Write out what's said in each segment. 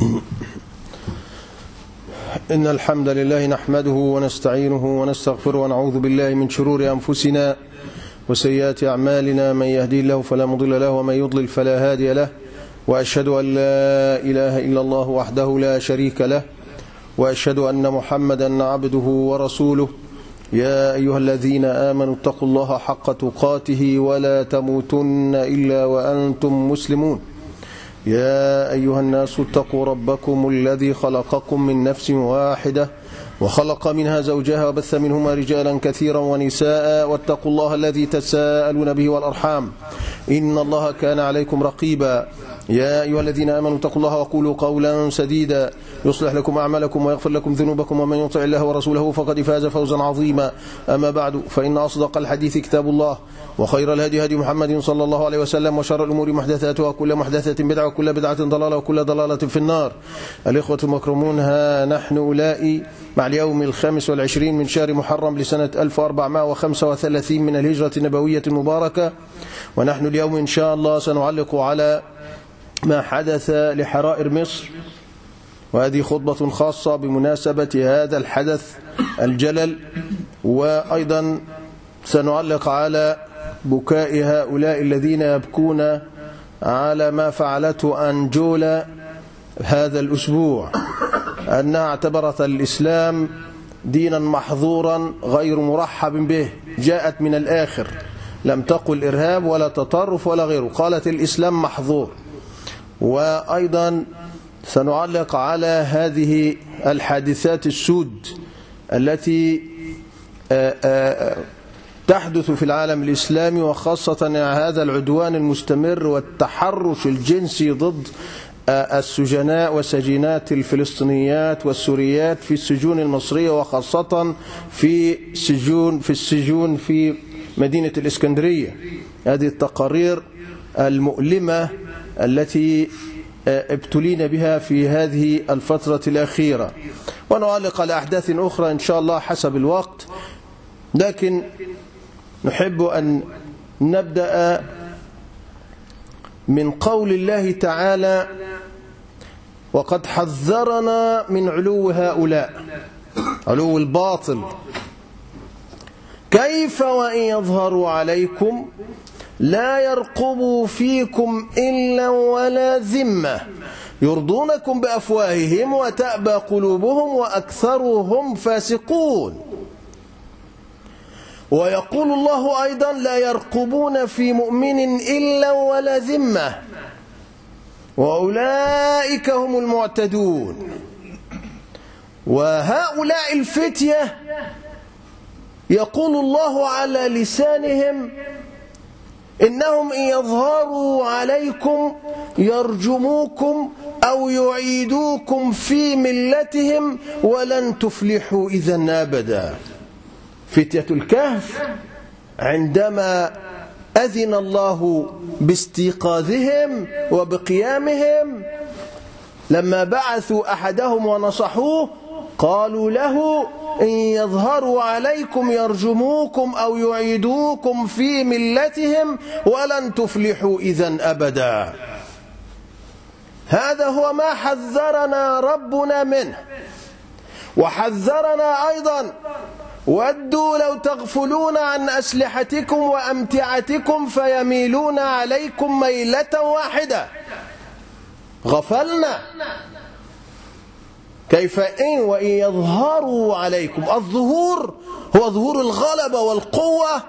إن الحمد لله نحمده ونستعينه ونستغفره ونعوذ بالله من شرور أنفسنا وسيئات أعمالنا. من يهدي الله فلا مضل له ومن يضلل فلا هادي له، وأشهد أن لا إله إلا الله وحده لا شريك له، وأشهد أن محمدا عبده ورسوله. يا أيها الذين آمنوا اتقوا الله حق تقاته ولا تموتن إلا وأنتم مسلمون. يا أيها الناس اتقوا ربكم الذي خلقكم من نفس واحدة وخلق منها زوجها وبث منهما رجالا كثيرا ونساء، واتقوا الله الذي تساءلون به والأرحام إن الله كان عليكم رقيبا. يا أيها الذين آمنوا اتقوا الله وقولوا قولا سديدا يصلح لكم أعمالكم ويغفر لكم ذنوبكم، ومن يطع الله ورسوله فقد فاز فوزا عظيما. أما بعد، فإن أصدق الحديث كتاب الله، وخير الهدي هدي محمد صلى الله عليه وسلم، وشر الأمور محدثاتها، وكل محدثة بدعة، وكل بدعة ضلالة، وكل ضلالة في النار. الإخوة المكرمون، ها نحن أولئي مع اليوم 25 من شهر محرم لسنة 1435 من الهجرة النبوية المباركة، ونحن اليوم إن شاء الله سنعلق على ما حدث لحرائر مصر، وهذه خطبة خاصة بمناسبة هذا الحدث الجلل، وأيضا سنعلق على بكاء هؤلاء الذين يبكون على ما فعلته أنجولا هذا الأسبوع، أنها اعتبرت الإسلام دينا محظورا غير مرحب به، جاءت من الآخر، لم تقل إرهاب ولا تطرف ولا غيره، قالت الإسلام محظور. وأيضا سنعلق على هذه الحادثات السود التي تحدث في العالم الإسلامي، وخاصة هذا العدوان المستمر والتحرش الجنسي ضد السجناء والسجينات الفلسطينيات والسوريات في السجون المصرية، وخاصة في السجون في مدينة الإسكندرية. هذه التقارير المؤلمة التي ابتلينا بها في هذه الفترة الأخيرة، ونعلق على أحداث أخرى إن شاء الله حسب الوقت، لكن نحب أن نبدأ من قول الله تعالى: وقد حذرنا من علو هؤلاء، علو الباطل، كيف وإن يظهروا عليكم لا يرقبوا فيكم إلا ولا ذمة يرضونكم بأفواههم وتأبى قلوبهم وأكثرهم فاسقون. ويقول الله أيضا: لا يرقبون في مؤمن إلا ولا ذمة وأولئك هم المعتدون. وهؤلاء الفتية يقول الله على لسانهم: إنهم إن يظهروا عليكم يرجموكم أو يعيدوكم في ملتهم ولن تفلحوا إذا أبدا. فتية الكهف عندما أذن الله باستيقاظهم وبقيامهم، لما بعثوا أحدهم ونصحوه قالوا له: إن يظهروا عليكم يرجموكم أو يعيدوكم في ملتهم ولن تفلحوا إذا أبدا. هذا هو ما حذرنا ربنا منه، وحذرنا أيضا: ودوا لو تغفلون عن أسلحتكم وأمتعتكم فيميلون عليكم ميلة واحدة. غفلنا. كيف إن وإن يظهروا عليكم. الظهور هو ظهور الغلبة والقوة،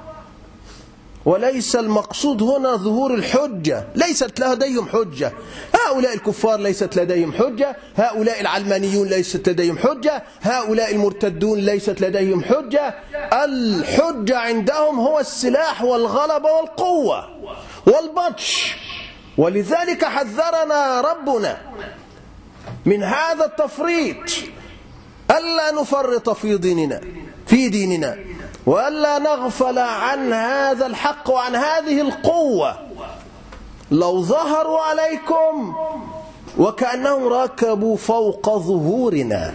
وليس المقصود هنا ظهور الحجة. ليست لديهم حجة، هؤلاء الكفار ليست لديهم حجة، هؤلاء العلمانيون ليست لديهم حجة، هؤلاء المرتدون ليست لديهم حجة. الحجة عندهم هو السلاح والغلبة والقوة والبطش. ولذلك حذرنا ربنا من هذا التفريط، ألا نفرط في ديننا وألا نغفل عن هذا الحق وعن هذه القوة. لو ظهروا عليكم وكأنهم ركبوا فوق ظهورنا،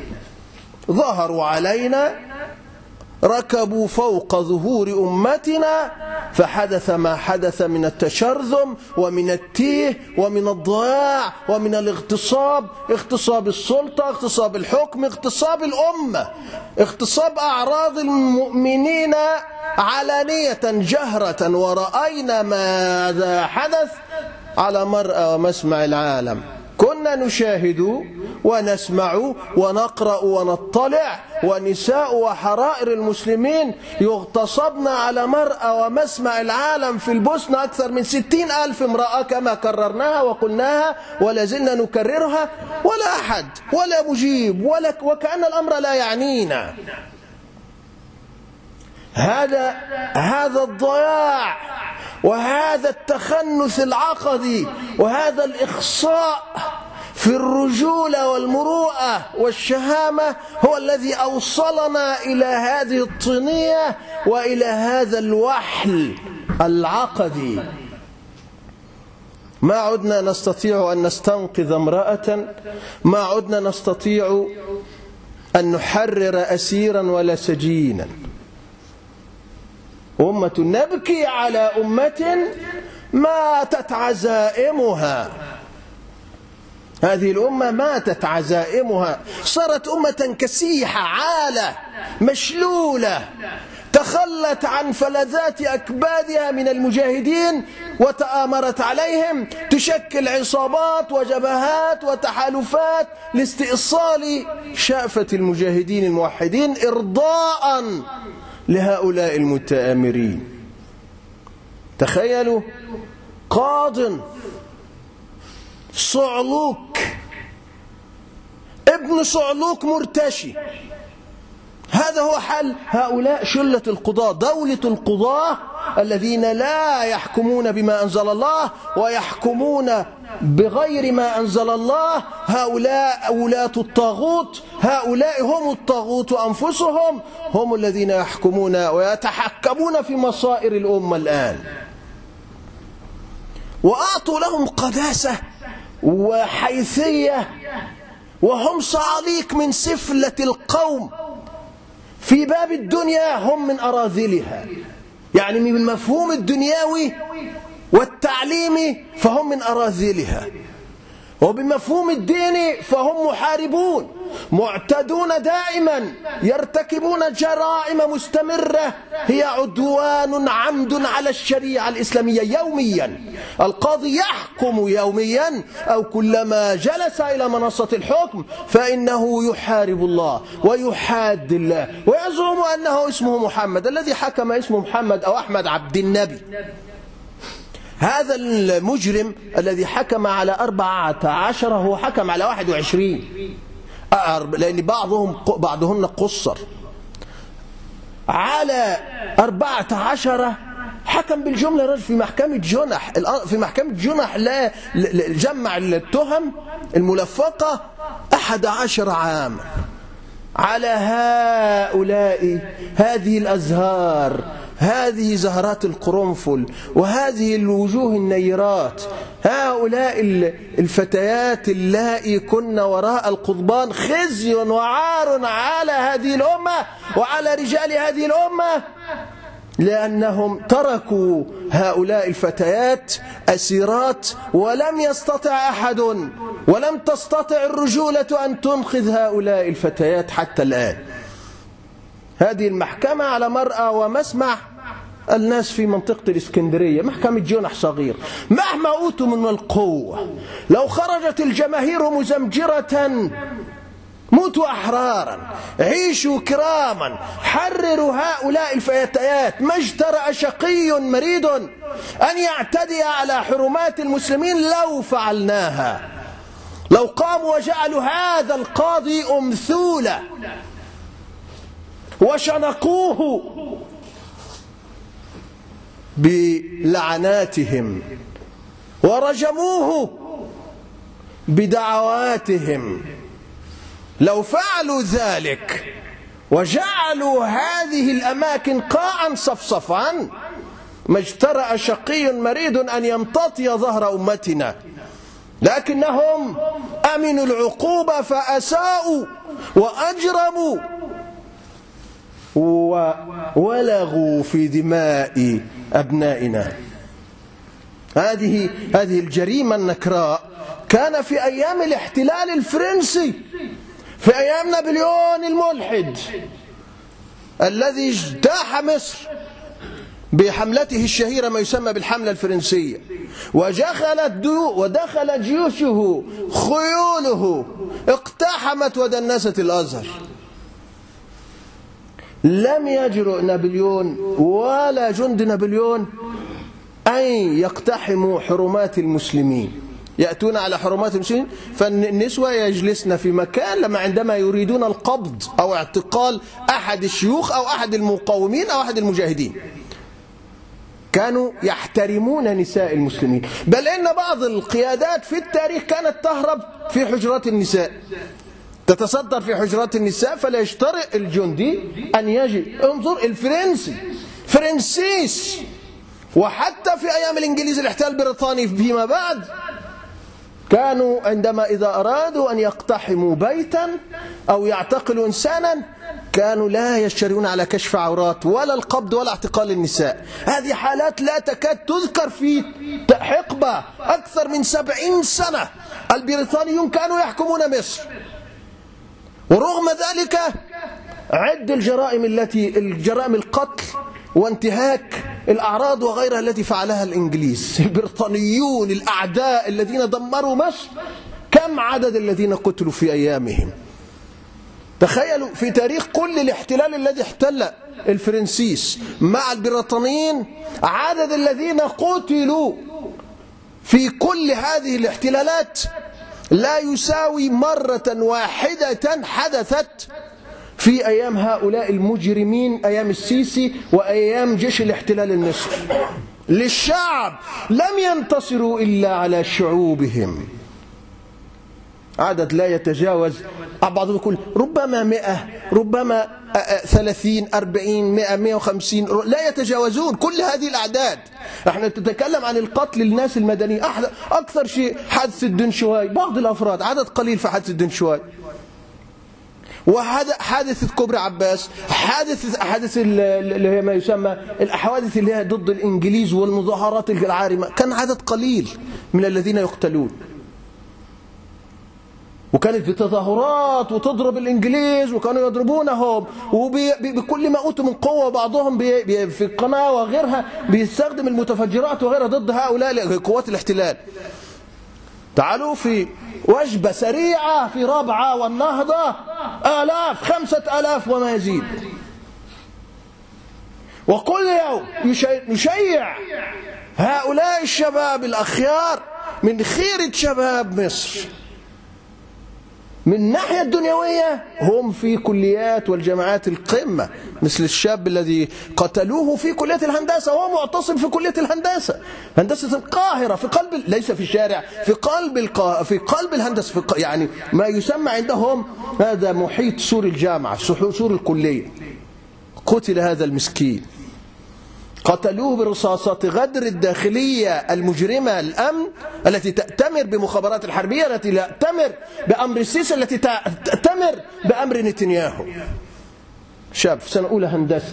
ظهروا علينا، ركبوا فوق ظهور أمتنا فحدث ما حدث من التشرذم ومن التيه ومن الضياع ومن الاغتصاب، اغتصاب السلطة، اغتصاب الحكم، اغتصاب الأمة، اغتصاب أعراض المؤمنين علانية جهرة. ورأينا ماذا حدث على مرأى ومسمع العالم. كنا نشاهد ونسمع ونقرأ ونطلع، ونساء وحرائر المسلمين يغتصبن على مرأى ومسمع العالم. في البوسنة أكثر من 60,000 امرأة كما كررناها وقلناها ولا زلنا نكررها، ولا أحد ولا مجيب وكأن الأمر لا يعنينا. هذا الضياع وهذا التخنث العقدي وهذا الإخصاء في الرجولة والمروءة والشهامة هو الذي أوصلنا إلى هذه الطينية وإلى هذا الوحل العقدي. ما عدنا نستطيع أن نستنقذ امرأة، ما عدنا نستطيع أن نحرر أسيرا ولا سجينا. أمة نبكي على أمة ماتت عزائمها. هذه الأمة ماتت عزائمها، صارت أمة كسيحة عالة مشلولة، تخلت عن فلذات أكبادها من المجاهدين وتآمرت عليهم، تشكل عصابات وجبهات وتحالفات لاستئصال شأفة المجاهدين الموحدين إرضاء لهؤلاء المتآمرين. تخيلوا قاض صعلوك، ابن صعلوك مرتشي، هذا هو حل هؤلاء شلة القضاة، دولة القضاة الذين لا يحكمون بما أنزل الله ويحكمون بغير ما أنزل الله. هؤلاء ولاة الطاغوت، هؤلاء هم الطاغوت أنفسهم، هم الذين يحكمون ويتحكمون في مصائر الأمة الآن. وأعطوا لهم قداسة وحيثية، وهم صعاليك من سفلة القوم. في باب الدنيا هم من أراذلها، يعني من المفهوم الدنيوي والتعليمي فهم من أراذلها، وبمفهوم الديني فهم محاربون معتدون دائما، يرتكبون جرائم مستمرة هي عدوان عمد على الشريعة الإسلامية يوميا. القاضي يحكم يوميا أو كلما جلس إلى منصة الحكم فإنه يحارب الله ويحاد الله، ويزعم أنه اسمه محمد، الذي حكم اسمه محمد أو أحمد عبد النبي. هذا المجرم الذي حكم على 14 هو حكم على 21، لأن بعضهن قصر. على 14 حكم بالجملة رجل في محكمة جنح. في محكمة جنح لا جمع التهم الملفقة 11 عاما على هؤلاء، هذه الأزهار، هذه زهرات القرنفل، وهذه الوجوه النيرات، هؤلاء الفتيات اللائي كن وراء القضبان خزي وعار على هذه الأمة وعلى رجال هذه الأمة، لأنهم تركوا هؤلاء الفتيات أسيرات، ولم يستطع أحد ولم تستطع الرجولة أن تنقذ هؤلاء الفتيات حتى الآن. هذه المحكمة على مرأى ومسمع الناس في منطقة الإسكندرية، محكمة جنح صغير، مهما أوتوا من القوة لو خرجت الجماهير مزمجرة موتوا أحرارا، عيشوا كراما، حرروا هؤلاء الفتيات. ما اجترأ شقي مريد أن يعتدي على حرمات المسلمين لو فعلناها، لو قاموا وجعلوا هذا القاضي أمثولة وشنقوه بلعناتهم ورجموه بدعواتهم، لو فعلوا ذلك وجعلوا هذه الأماكن قاعا صفصفا ما اجترأ شقي مريد أن يمتطي ظهر أمتنا، لكنهم أمنوا العقوبة فأساءوا وأجرموا وولغوا في دماء أبنائنا. هذه الجريمة النكراء كان في أيام الاحتلال الفرنسي، في أيام نابليون الملحد الذي اجتاح مصر بحملته الشهيرة ما يسمى بالحملة الفرنسية، ودخل جيوشه خيوله اقتحمت ودنست الأزهر. لم يجرؤ نابليون ولا جند نابليون أن يقتحموا حرمات المسلمين، يأتون على حرمات المسلمين، فالنسوة يجلسن في مكان لما عندما يريدون القبض أو اعتقال أحد الشيوخ أو أحد المقاومين أو أحد المجاهدين. كانوا يحترمون نساء المسلمين، بل إن بعض القيادات في التاريخ كانت تهرب في حجرات النساء، تتصدر في حجرات النساء، فلا يشترط الجندي أن يجي. انظر فرنسيس، وحتى في أيام الإنجليز الاحتلال البريطاني فيما بعد، كانوا عندما إذا أرادوا أن يقتحموا بيتا أو يعتقلوا إنسانا كانوا لا يشترون على كشف عورات ولا القبض ولا اعتقال النساء. هذه حالات لا تكاد تذكر في حقبة أكثر من 70 سنة البريطانيون كانوا يحكمون مصر، ورغم ذلك عد الجرائم القتل وانتهاك الأعراض وغيرها التي فعلها الإنجليز. البريطانيون الأعداء الذين دمروا مصر كم عدد الذين قتلوا في أيامهم؟ تخيلوا في تاريخ كل الاحتلال الذي احتل الفرنسيس مع البريطانيين، عدد الذين قتلوا في كل هذه الاحتلالات لا يساوي مرة واحدة حدثت في أيام هؤلاء المجرمين، أيام السيسي وأيام جيش الاحتلال المصري. للشعب لم ينتصروا إلا على شعوبهم. عدد لا يتجاوز، بعضهم يقول ربما 100، ربما 30، 40، 100، 150، لا يتجاوزون كل هذه الأعداد. احنا نتكلم عن القتل الناس المدنيين. أكثر شيء حادث الدنشواي، بعض الأفراد، عدد قليل في حادث الدنشواي، وحادثة كوبري عباس، حادث اللي هي ما يسمى الحوادث اللي هي ضد الإنجليز والمظاهرات العارمة، كان عدد قليل من الذين يقتلون، وكانت في تظاهرات وتضرب الإنجليز وكانوا يضربونهم وبكل ما أوتوا من قوة. بعضهم في القناة وغيرها بيستخدم المتفجرات وغيرها ضد هؤلاء قوات الاحتلال. تعالوا في وجبة سريعة في رابعة والنهضة 5000 وما يزيد، وكل يوم يشيع هؤلاء الشباب الأخيار من خيرة شباب مصر. من الناحية الدنيوية هم في كليات والجامعات القمة، مثل الشاب الذي قتلوه في كلية الهندسة وهو معتصم في كلية الهندسة، هندسة القاهرة، في قلب، ليس في الشارع، في قلب الهندسة، يعني ما يسمى عندهم هذا محيط سور الجامعة، سور الكلية. قتل هذا المسكين، قتلوه برصاصات غدر الداخلية المجرمة، الأمن التي تأتمر بمخابرات الحربية، التي لا تأتمر بأمر السيسي، التي تأتمر بأمر نتنياهو. شاب في سنة أولى هندسة،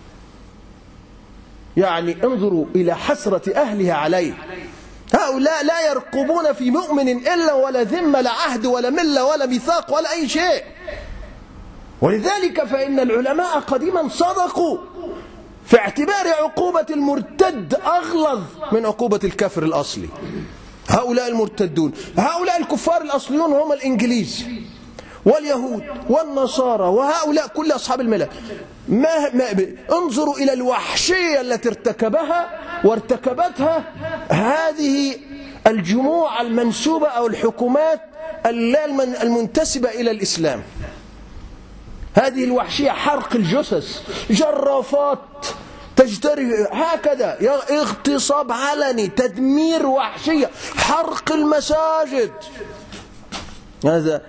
يعني انظروا إلى حسرة أهلها عليه. هؤلاء لا يرقبون في مؤمن إلا ولا ذمة، لا عهد ولا ملة ولا ميثاق ولا أي شيء. ولذلك فإن العلماء قديما صدقوا في اعتبار عقوبة المرتد أغلظ من عقوبة الكافر الأصلي. هؤلاء المرتدون، هؤلاء الكفار الأصليون هم الإنجليز واليهود والنصارى وهؤلاء كل أصحاب الملل. انظروا إلى الوحشية التي وارتكبتها هذه الجموع المنسوبة أو الحكومات المنتسبة إلى الإسلام. هذه الوحشية، حرق الجثث، جرافات تجتري هكذا، اغتصاب علني، تدمير وحشية، حرق المساجد. هذا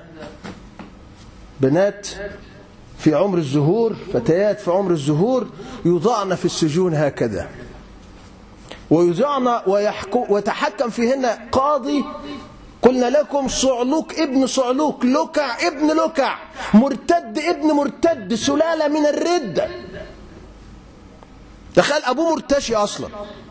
بنات في عمر الزهور، فتيات في عمر الزهور يوضعن في السجون هكذا، ويوضعن ويتحكم فيهن قاضي. قلنا لكم صعلوك ابن صعلوك، لكع ابن لكع، مرتد ابن مرتد، سلالة من الردة. تخيل أبوه مرتشي أصلا،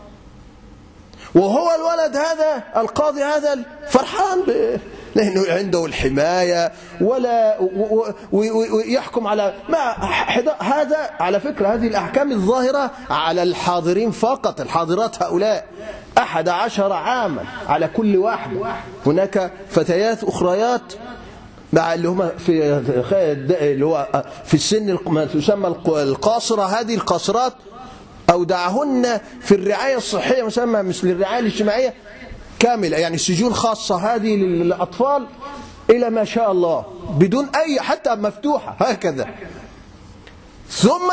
وهو الولد هذا القاضي هذا فرحان لأنه عنده الحماية ولا ويحكم على هذا. على فكرة هذه الأحكام الظاهرة على الحاضرين فقط، الحاضرات هؤلاء 11 عاما على كل واحد. هناك فتيات أخريات مع اللي هم في السن ما تسمى القاصرة، هذه القاصرات أودعهن في الرعاية الصحية مسمى مثل الرعاية الاجتماعية كاملة، يعني سجون خاصة هذه للأطفال إلى ما شاء الله بدون أي حتى مفتوحة هكذا. ثم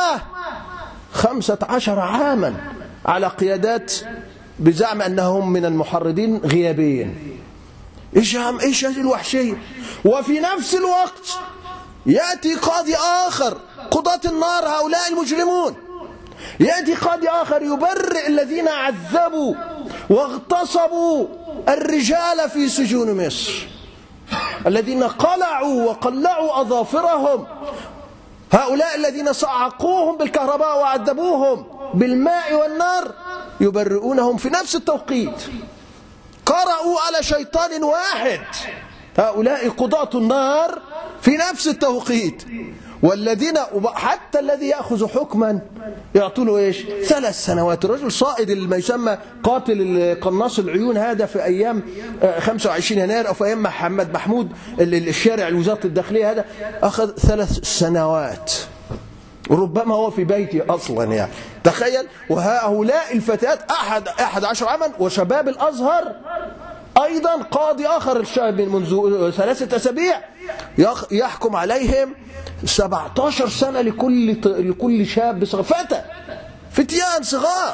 15 عاما على قيادات بزعم أنهم من المحرضين غيابيا. إيش هذه الوحشية؟ وفي نفس الوقت يأتي قاضي آخر، قضاة النار هؤلاء المجرمون، يأتي قاضي آخر يبرئ الذين عذبوا واغتصبوا الرجال في سجون مصر، الذين قلعوا وقلعوا أظافرهم، هؤلاء الذين صعقوهم بالكهرباء وعذبوهم بالماء والنار، يبرئونهم في نفس التوقيت. قرأوا على شيطان واحد هؤلاء قضاة النار في نفس التوقيت. والذين حتى الذي يأخذ حكما يعطوا له ايش؟ 3 سنوات. الرجل صائد ما يسمى قاتل قناص العيون هذا في ايام 25 يناير او في ايام محمد محمود الشارع الوزارة الداخلية هذا اخذ 3 سنوات، وربما هو في بيتي اصلا يعني. تخيل. وهؤلاء الفتيات 11 عاما. وشباب الازهر ايضا قاضي اخر الشاب منذ 3 أسابيع يحكم عليهم 17 سنة لكل شاب صغير، فتيان صغار.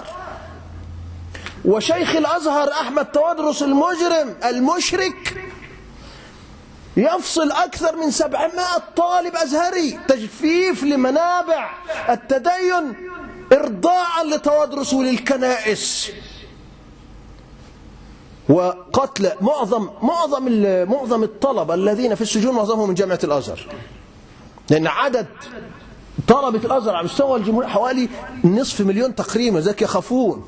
وشيخ الأزهر أحمد توادرس المجرم المشرك يفصل أكثر من 700 طالب أزهري تجفيف لمنابع التدين إرضاء لتوادرس وللكنائس، وقتل معظم الطلبة الذين في السجون معظمهم من جامعة الأزهر، لأن عدد طلبة الأزهر على مستوى الجمهورية حوالي 500,000 تقريبا، ذاك يخافون.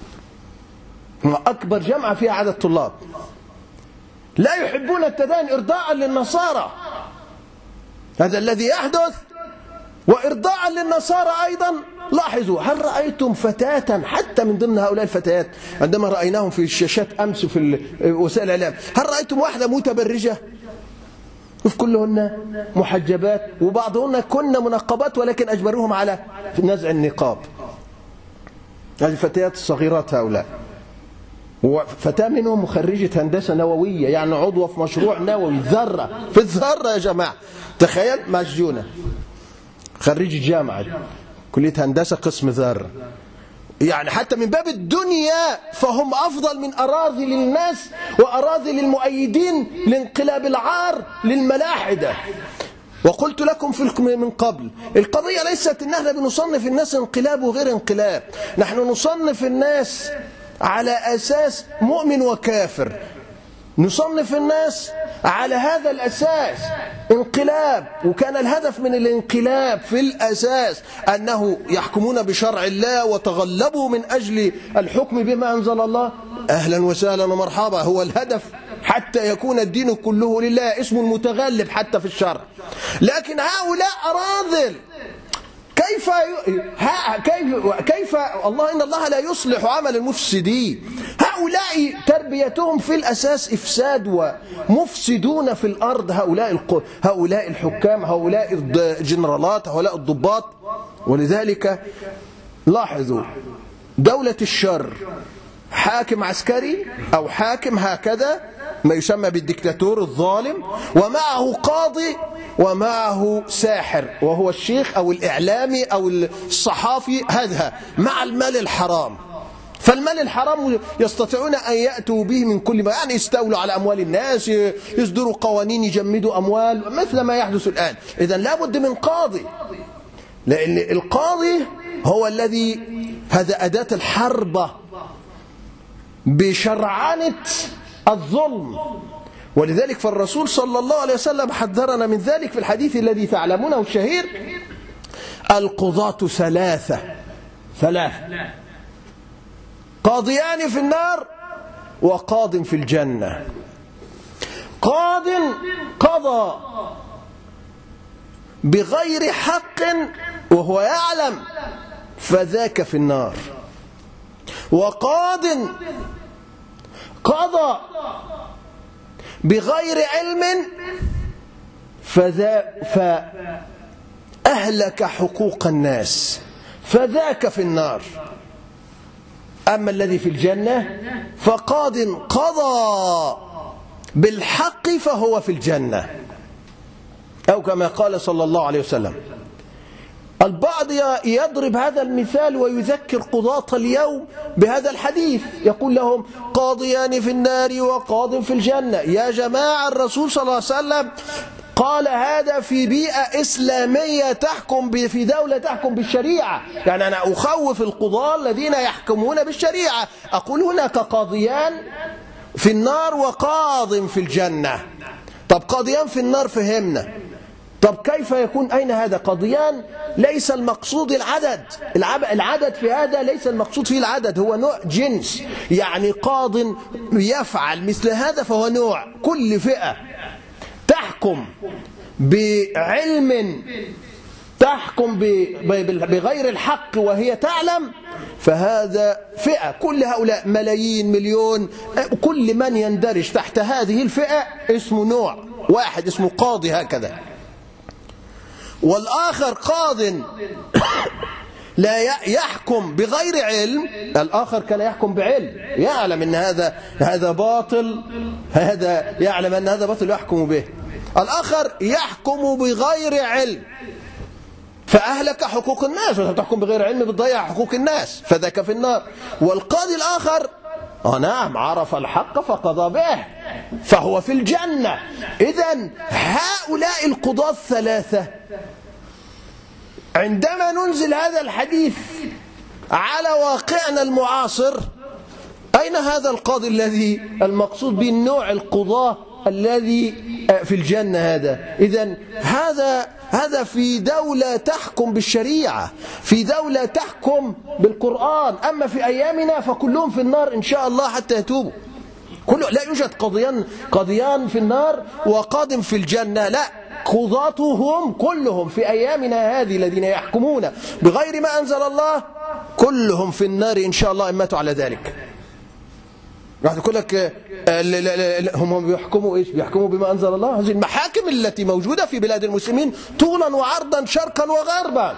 أكبر جامعة فيها عدد طلاب. لا يحبون التدين إرضاء للنصارى، هذا الذي يحدث. وإرضاء للنصارى أيضا. لاحظوا، هل رأيتم فتاة حتى من ضمن هؤلاء الفتيات عندما رأيناهم في الشاشات أمس في وسائل الإعلام، هل رأيتم واحدة متبرجة؟ وفي كلهن محجبات، وبعضهن كن منقبات ولكن أجبروهم على نزع النقاب. هذه الفتيات الصغيرات هؤلاء. وفتاة منهم مخرجة هندسة نووية، يعني عضوة في مشروع نووي ذرة، في الذرة يا جماعة. تخيل، مسجونة، خريجة جامعة كلية هندسة قسم ذرة. يعني حتى من باب الدنيا فهم أفضل من أراذل الناس وأراذل المؤيدين لانقلاب العار للملاحدة. وقلت لكم من قبل، القضية ليست إن احنا بنصنف الناس انقلاب وغير انقلاب، نحن نصنف الناس على أساس مؤمن وكافر، نصنف الناس على هذا الأساس انقلاب. وكان الهدف من الانقلاب في الأساس أنه يحكمون بشرع الله وتغلبوا من أجل الحكم بما أنزل الله. أهلا وسهلا ومرحبا، هو الهدف حتى يكون الدين كله لله، اسم المتغلب حتى في الشرع. لكن هؤلاء أراذل. كيف الله إن الله لا يصلح عمل المفسدين. هؤلاء تربيتهم في الأساس إفساد ومفسدون في الأرض. هؤلاء الحكام، هؤلاء الجنرالات، هؤلاء الضباط. ولذلك لاحظوا، دولة الشر حاكم عسكري أو حاكم هكذا ما يسمى بالدكتاتور الظالم، ومعه قاضي ومعه ساحر وهو الشيخ أو الإعلامي أو الصحافي، هذا مع المال الحرام. فالمال الحرام يستطيعون أن يأتوا به من كل ما، يعني يستولوا على أموال الناس، يصدروا قوانين، يجمدوا أموال مثل ما يحدث الآن. إذن لابد من قاضي، لأن القاضي هو الذي هذا أداة الحرب بشرعنة الظلم. ولذلك فالرسول صلى الله عليه وسلم حذرنا من ذلك في الحديث الذي تعلمونه الشهير: القضاة 3، ثلاثة: قاضيان في النار وقاض في الجنة. قاض قضى بغير حق وهو يعلم فذاك في النار، وقاض قضى بغير علم فأهلك حقوق الناس فذاك في النار. أما الذي في الجنة فقاض قضى بالحق فهو في الجنة، أو كما قال صلى الله عليه وسلم. البعض يضرب هذا المثال ويذكر قضاة اليوم بهذا الحديث، يقول لهم قاضيان في النار وقاض في الجنة. يا جماعة، الرسول صلى الله عليه وسلم قال هذا في بيئة إسلامية تحكم في دولة تحكم بالشريعة. يعني أنا أخوف القضاة الذين يحكمون بالشريعة، أقول هناك قاضيان في النار وقاض في الجنة. طب قاضيان في النار فهمنا، طب كيف يكون؟ أين هذا قاضيان؟ ليس المقصود العدد في هذا، ليس المقصود فيه العدد، هو نوع جنس. يعني قاض يفعل مثل هذا فهو نوع. كل فئة تحكم بعلم، تحكم بغير الحق وهي تعلم، فهذا فئة. كل هؤلاء ملايين مليون، كل من يندرج تحت هذه الفئة اسمه نوع واحد، اسمه قاضي هكذا. والآخر قاض لا يحكم بغير علم، الآخر كان يحكم بعلم، يعلم أن هذا باطل، هذا يعلم أن هذا باطل يحكم به. الآخر يحكم بغير علم فأهلك حقوق الناس، وتحكم بغير علم بتضيع حقوق الناس فذاك في النار. والقاضي الآخر نعم عرف الحق فقضى به فهو في الجنة. إذن هؤلاء القضاة الثلاثة عندما ننزل هذا الحديث على واقعنا المعاصر، أين هذا القاضي الذي المقصود به النوع القضاة الذي في الجنة هذا؟ إذن هذا في دولة تحكم بالشريعة، في دولة تحكم بالقرآن. أما في أيامنا فكلهم في النار إن شاء الله حتى يتوبوا. لا يوجد قاضيان في النار وقاض في الجنة، لا، قضاتهم كلهم في أيامنا هذه الذين يحكمون بغير ما أنزل الله كلهم في النار إن شاء الله إن ماتوا على ذلك. راح يقول لك هم بيحكموا ايش؟ بيحكموا بما انزل الله. هذه المحاكم التي موجوده في بلاد المسلمين طولا وعرضا شرقا وغربا،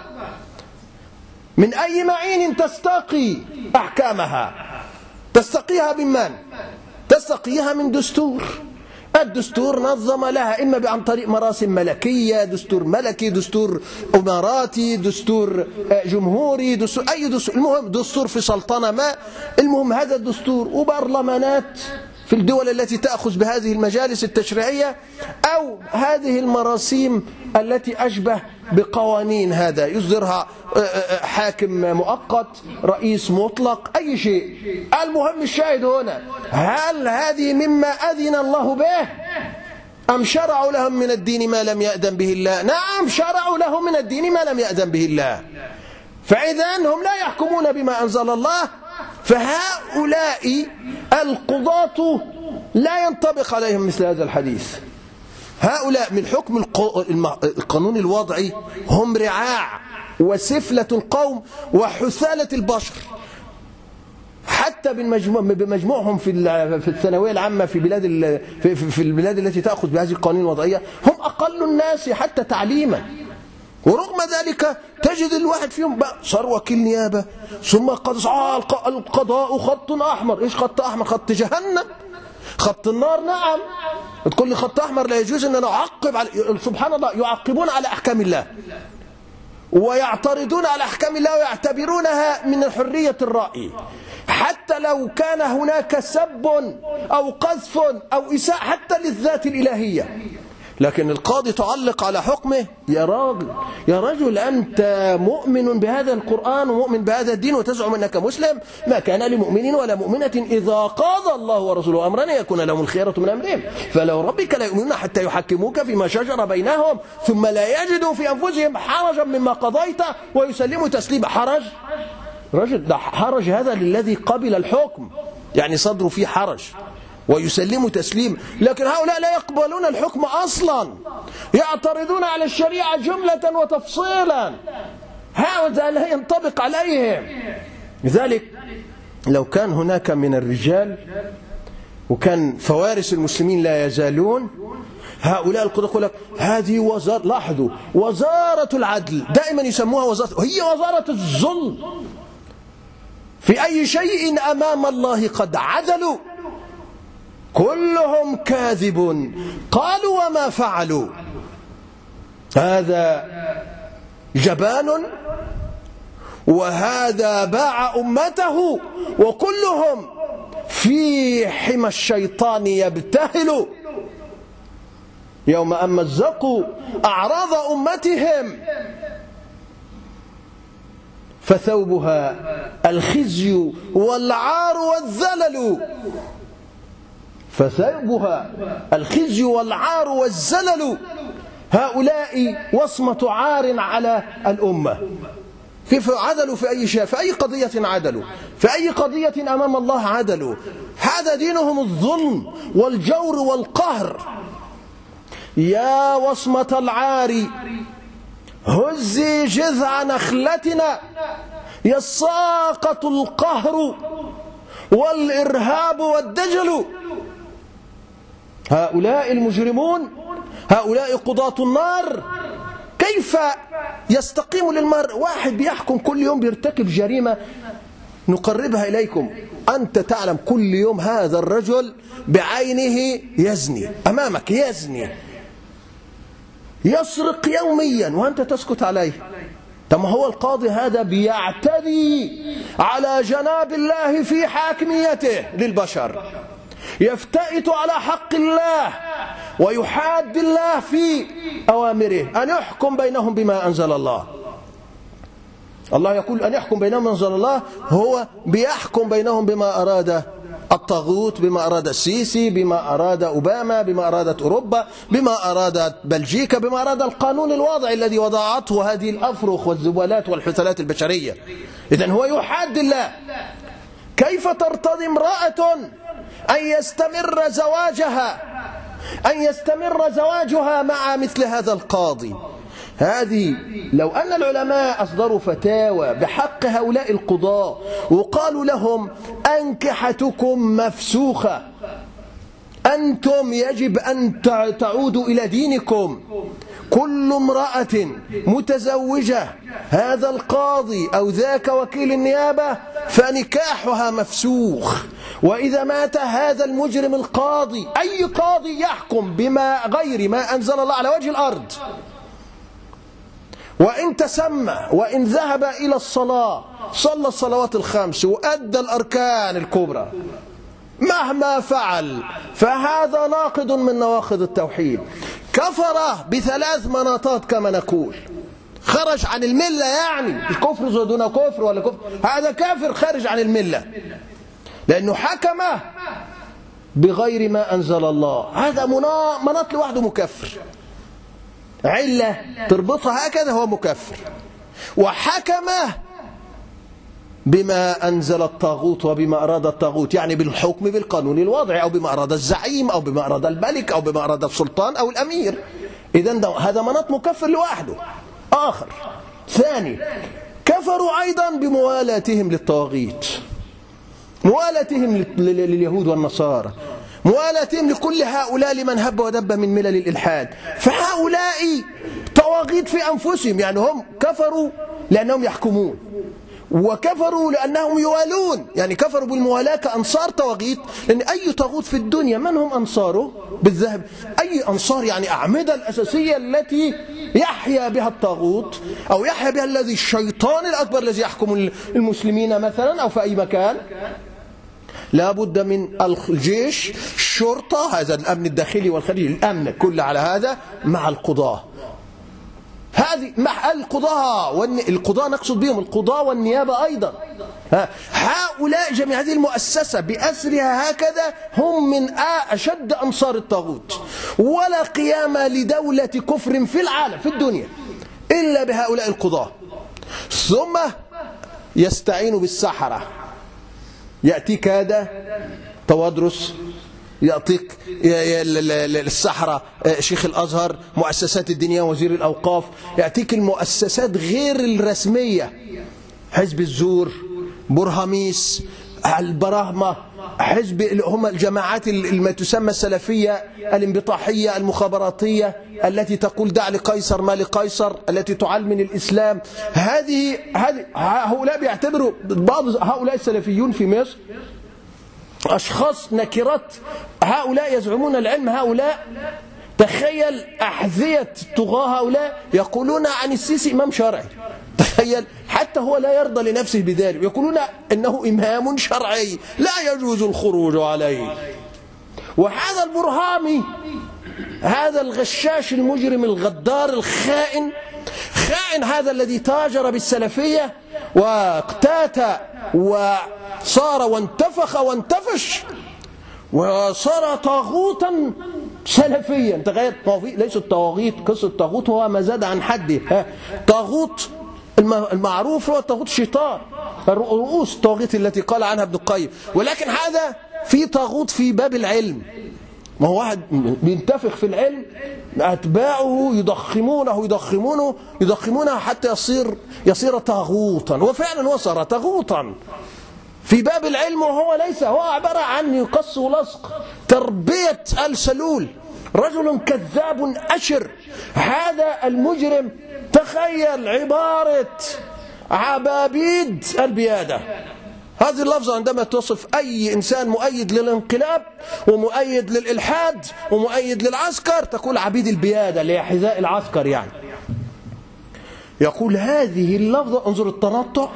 من اي معين تستقي احكامها؟ تستقيها بمن؟ تستقيها من دستور. الدستور نظم لها إما عن طريق مراسم ملكية، دستور ملكي، دستور إماراتي، دستور جمهوري، دستور أي دستور، المهم دستور في سلطنة ما، المهم هذا الدستور، وبرلمانات في الدول التي تأخذ بهذه المجالس التشريعية أو هذه المراسيم التي أشبه بقوانين، هذا يصدرها حاكم مؤقت، رئيس مطلق، أي شيء. المهم الشاهد هنا، هل هذه مما أذن الله به أم شرعوا لهم من الدين ما لم يأذن به الله؟ نعم، شرعوا لهم من الدين ما لم يأذن به الله. فإذا هم لا يحكمون بما أنزل الله، فهؤلاء القضاة لا ينطبق عليهم مثل هذا الحديث. هؤلاء من حكم القانون الوضعي هم رعاع وسفلة القوم وحثالة البشر. حتى بمجموعهم في الثانوية العامة في البلاد التي تأخذ بهذه القوانين الوضعية هم أقل الناس حتى تعليما، ورغم ذلك تجد الواحد فيهم بقى صار وكيل نيابة، ثم القضاء خط أحمر. إيش خط أحمر؟ خط جهنم، خط النار. نعم، تقول لي خط أحمر لا يجوز أن نعقب على، سبحان الله، يعقبون على أحكام الله ويعترضون على أحكام الله ويعتبرونها من حرية الرأي، حتى لو كان هناك سب أو قذف أو إساءة حتى للذات الإلهية. لكن القاضي تعلق على حكمه. يا رجل أنت مؤمن بهذا القرآن ومؤمن بهذا الدين وتزعم أنك مسلم. ما كان لمؤمن ولا مؤمنة إذا قضى الله ورسوله أمرا يكون لهم الخيرة من أمرهم فلو ربك لا يؤمنون حتى يحكموك فيما شجر بينهم ثم لا يجدوا في أنفسهم حرجا مما قضيت ويسلموا تسليم. حرج؟ رجل ده حرج هذا للذي قبل الحكم، يعني صدره فيه حرج ويسلم تسليم. لكن هؤلاء لا يقبلون الحكم أصلا، يعترضون على الشريعة جملة وتفصيلا، هذا لا ينطبق عليهم. لذلك لو كان هناك من الرجال وكان فوارس المسلمين لا يزالون، هؤلاء القضاة يقول لك هذه وزارة، لاحظوا وزارة العدل دائما يسموها وزارة، هي وزارة الظلم. في أي شيء أمام الله قد عدلوا، كلهم كاذب، قالوا وما فعلوا. هذا جبان وهذا باع أمته، وكلهم في حمى الشيطان يبتهل. يوم أن مزقوا أعراض أمتهم فثوبها الخزي والعار والذلل، فثوبها الخزي والعار والزلل. هؤلاء وصمة عار على الأمة. كيف عدلوا في أي شيء؟ في أي قضية عدلوا؟ في أي قضية أمام الله عدلوا؟ هذا دينهم الظلم والجور والقهر. يا وصمة العار هزي جذع نخلتنا، يساقط القهر والإرهاب والدجل. هؤلاء المجرمون، هؤلاء قضاة النار، كيف يستقيم للمرء؟ واحد بيحكم كل يوم بيرتكب جريمة، نقربها إليكم، أنت تعلم كل يوم هذا الرجل بعينه يزني أمامك، يزني، يسرق يوميا وأنت تسكت عليه. طب هو القاضي هذا بيعتدي على جناب الله في حاكميته للبشر، يفتئت على حق الله ويحاد الله في أوامره، أن يحكم بينهم بما أنزل الله. الله يقول أن يحكم بينهم بما أنزل الله، هو بيحكم بينهم بما أراد الطاغوت، بما أراد السيسي، بما أراد أوباما، بما أرادت أوروبا، بما أرادت بلجيكا، بما أراد القانون الواضع الذي وضعته هذه الأفرخ والزبالات والحثلات البشرية. إذن هو يحاد الله. كيف ترتضي امرأة أن يستمر زواجها مع مثل هذا القاضي؟ هذه لو أن العلماء أصدروا فتاوى بحق هؤلاء القضاة وقالوا لهم أنكحتكم مفسوخة، أنتم يجب أن تعودوا إلى دينكم، كل امرأة متزوجة هذا القاضي أو ذاك وكيل النيابة فنكاحها مفسوخ، وإذا مات هذا المجرم القاضي، أي قاضي يحكم بما غير ما أنزل الله على وجه الأرض، وإن تسمى وإن ذهب إلى الصلاة صلى الصلوات الخمس وأدى الأركان الكبرى، مهما فعل فهذا ناقض من نواقض التوحيد، كفر بثلاث مناطات كما نقول، خرج عن الملة، يعني كفر دون كفر ولا كفر، هذا كافر خارج عن الملة لأنه حكم بغير ما أنزل الله. هذا مناط لوحده مكفر، علة تربطها هكذا هو مكفر. وحكم بما أنزل الطاغوت وبما أراد الطاغوت، يعني بالحكم بالقانون الوضعي، أو بما أراد الزعيم، أو بما أراد الملك، أو بما أراد السلطان أو الأمير. إذن هذا مناط مكفر لوحده. آخر ثاني، كفروا أيضا بموالاتهم للطواغيت، موالاتهم لليهود والنصارى، موالاتهم لكل هؤلاء لمن هب ودب من ملل الإلحاد. فهؤلاء طواغيت في أنفسهم، يعني هم كفروا لأنهم يحكمون، وكفروا لأنهم يوالون، يعني كفروا بالموالاة كأنصار طواغيت. لأن أي طاغوت في الدنيا من هم أنصاره بالذهب؟ أي أنصار؟ يعني أعمدة الأساسية التي يحيا بها الطاغوت أو يحيا بها الذي الشيطان الأكبر الذي يحكم المسلمين مثلا أو في أي مكان. لا بد من الجيش، الشرطة، هذا الأمن الداخلي والخارجي، الأمن كله على هذا، مع القضاة. هذه مع القضاة نقصد بهم القضاة والنيابة أيضا. هؤلاء جميع هذه المؤسسة بأسرها هكذا هم من أشد أنصار الطاغوت، ولا قيام لدولة كفر في العالم في الدنيا إلا بهؤلاء القضاة. ثم يستعين بالسحرة، يأتيك هذا توادرس، يعطيك السحرة شيخ الأزهر، مؤسسات الدنيا، وزير الأوقاف، يأتيك المؤسسات غير الرسمية، حزب الزور، برهميس، البراهمة، حزب هم الجماعات ما تسمى السلفية الانبطاحية المخابراتية التي تقول دع لقيصر ما لقيصر، التي تعلمن الإسلام. هؤلاء بيعتبروا بعض هؤلاء السلفيون في مصر أشخاص نكرات. هؤلاء يزعمون العلم، هؤلاء تخيل أحذية طغاة، هؤلاء يقولون عن السيسي إمام شرعي. تخيل، حتى هو لا يرضى لنفسه بذلك، يقولون إنه إمام شرعي لا يجوز الخروج عليه. وهذا البرهامي، هذا الغشاش المجرم الغدار الخائن، هذا الذي تاجر بالسلفية واقتات وصار وانتفخ وانتفش وصار طاغوتا سلفيا. تخيل، ليس الطواغيت، قصة الطاغوت هو ما زاد عن حده. طاغوت المعروف هو طاغوت الشيطان، رؤوس الطواغيت التي قال عنها ابن القيم. ولكن هذا في طاغوت في باب العلم، ما هو واحد بينتفخ في العلم، أتباعه يضخمونه حتى يصير طاغوتا. وفعلا هو صار طاغوتا في باب العلم، وهو ليس، هو عبارة عن يقص ولصق، تربية السلول، رجل كذاب أشر. هذا المجرم، تخيل عبارة عبابيد البيادة. هذه اللفظة عندما توصف أي إنسان مؤيد للانقلاب ومؤيد للإلحاد ومؤيد للعسكر، تقول عبيد البيادة اللي هي حذاء العسكر يعني. يقول هذه اللفظة، انظر التنطع،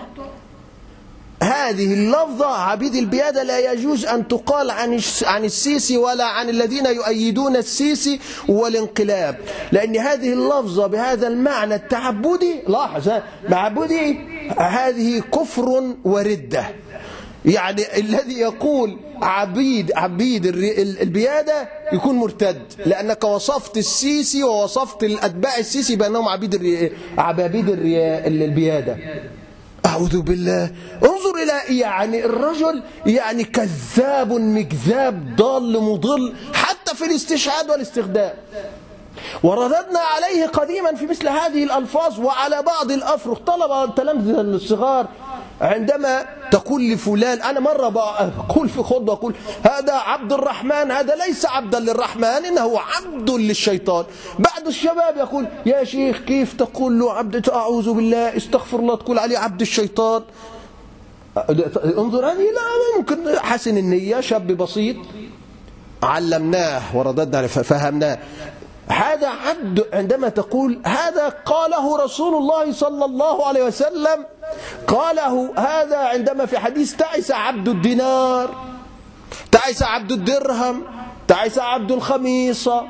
هذه اللفظة عبيد البيادة لا يجوز أن تقال عن السيسي ولا عن الذين يؤيدون السيسي والانقلاب، لأن هذه اللفظة بهذا المعنى التعبدي، لاحظ تعبدي، هذه كفر وردة. يعني الذي يقول عبيد البيادة يكون مرتد، لأنك وصفت السيسي ووصفت الأتباع السيسي بأنهم عبابيد البيادة. أعوذ بالله. انظر إلى يعني الرجل، يعني كذاب مكذاب ضال مضل حتى في الاستشهاد والاستخدام. ورددنا عليه قديما في مثل هذه الألفاظ وعلى بعض الأفرق طلبة التلامذة الصغار، عندما تقول لفلان، أنا مرة أقول في خطبة، أقول هذا عبد الرحمن، هذا ليس عبدا للرحمن، إنه عبد للشيطان. بعض الشباب يقول يا شيخ كيف تقول له عبد، أعوذ بالله، استغفر الله، تقول عليه عبد الشيطان. انظر، هذه لا ممكن. حسن النية، شاب بسيط علمناه ورددنا فهمناه. هذا عبد، عندما تقول هذا قاله رسول الله صلى الله عليه وسلم، قاله هذا عندما في حديث تعس عبد الدينار، تعس عبد الدرهم، تعس عبد الخميصة.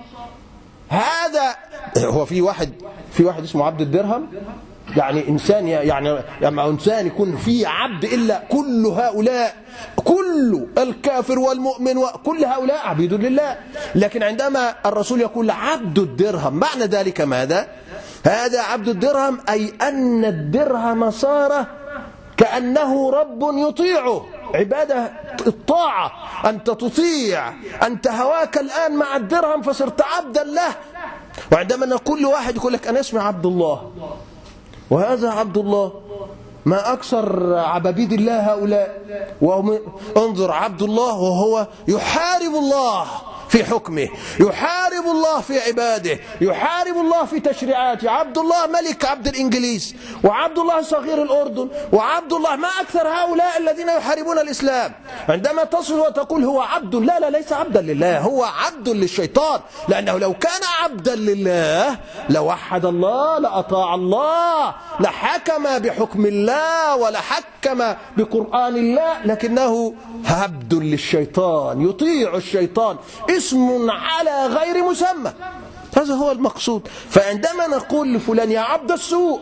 هذا هو في واحد اسمه عبد الدرهم، يعني إنسان، يعني إنسان يكون فيه عبد، إلا كل هؤلاء، كل الكافر والمؤمن وكل هؤلاء عبيد لله. لكن عندما الرسول يقول عبد الدرهم، معنى ذلك ماذا؟ هذا عبد الدرهم، أي أن الدرهم صار كأنه رب يطيعه، عبادة الطاعة، أنت تطيع، أنت هواك الآن مع الدرهم فصرت عبدا له. وعندما نقول لواحد يقول لك أنا اسمي عبد الله، وهذا عبد الله، ما أكثر عبابيد الله هؤلاء. انظر، عبد الله وهو يحارب الله في حكمه، يحارب الله في عباده، يحارب الله في تشريعاته. عبد الله ملك عبد الإنجليز، وعبد الله صغير الأردن، وعبد الله، ما أكثر هؤلاء الذين يحاربون الإسلام. عندما تصل وتقول هو عبد، لا ليس عبدا لله، هو عبد للشيطان. لأنه لو كان عبدا لله لوحد الله، لأطاع الله، لحكم بحكم الله، ولحكم بقرآن الله، لكنه عبد للشيطان، يطيع الشيطان، اسم على غير مسمى. هذا هو المقصود. فعندما نقول لفلان يا عبد السوء،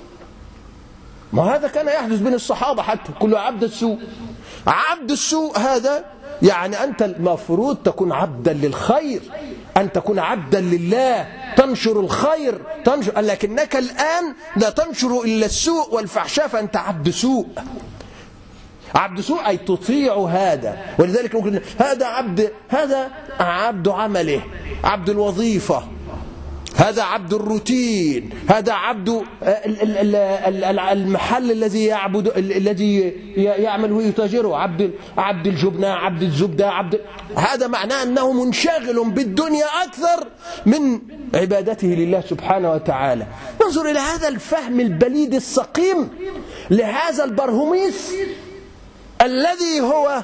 ما هذا كان يحدث بين الصحابة حتى، كله عبد السوء. عبد السوء هذا يعني أنت المفروض تكون عبدا للخير، أن تكون عبدا لله، تنشر الخير، تنشر، لكنك الآن لا تنشر إلا السوء والفحشاء، فأنت عبد سوء. عبد سوء أي تطيع هذا. ولذلك ممكن هذا عبد عمله، عبد الوظيفة، هذا عبد الروتين، هذا عبد المحل الذي يعمل ويتاجره، عبد الجبنة، عبد الزبدة، هذا معناه أنه منشغل بالدنيا أكثر من عبادته لله سبحانه وتعالى. انظر إلى هذا الفهم البليد السقيم لهذا البرهميس الذي هو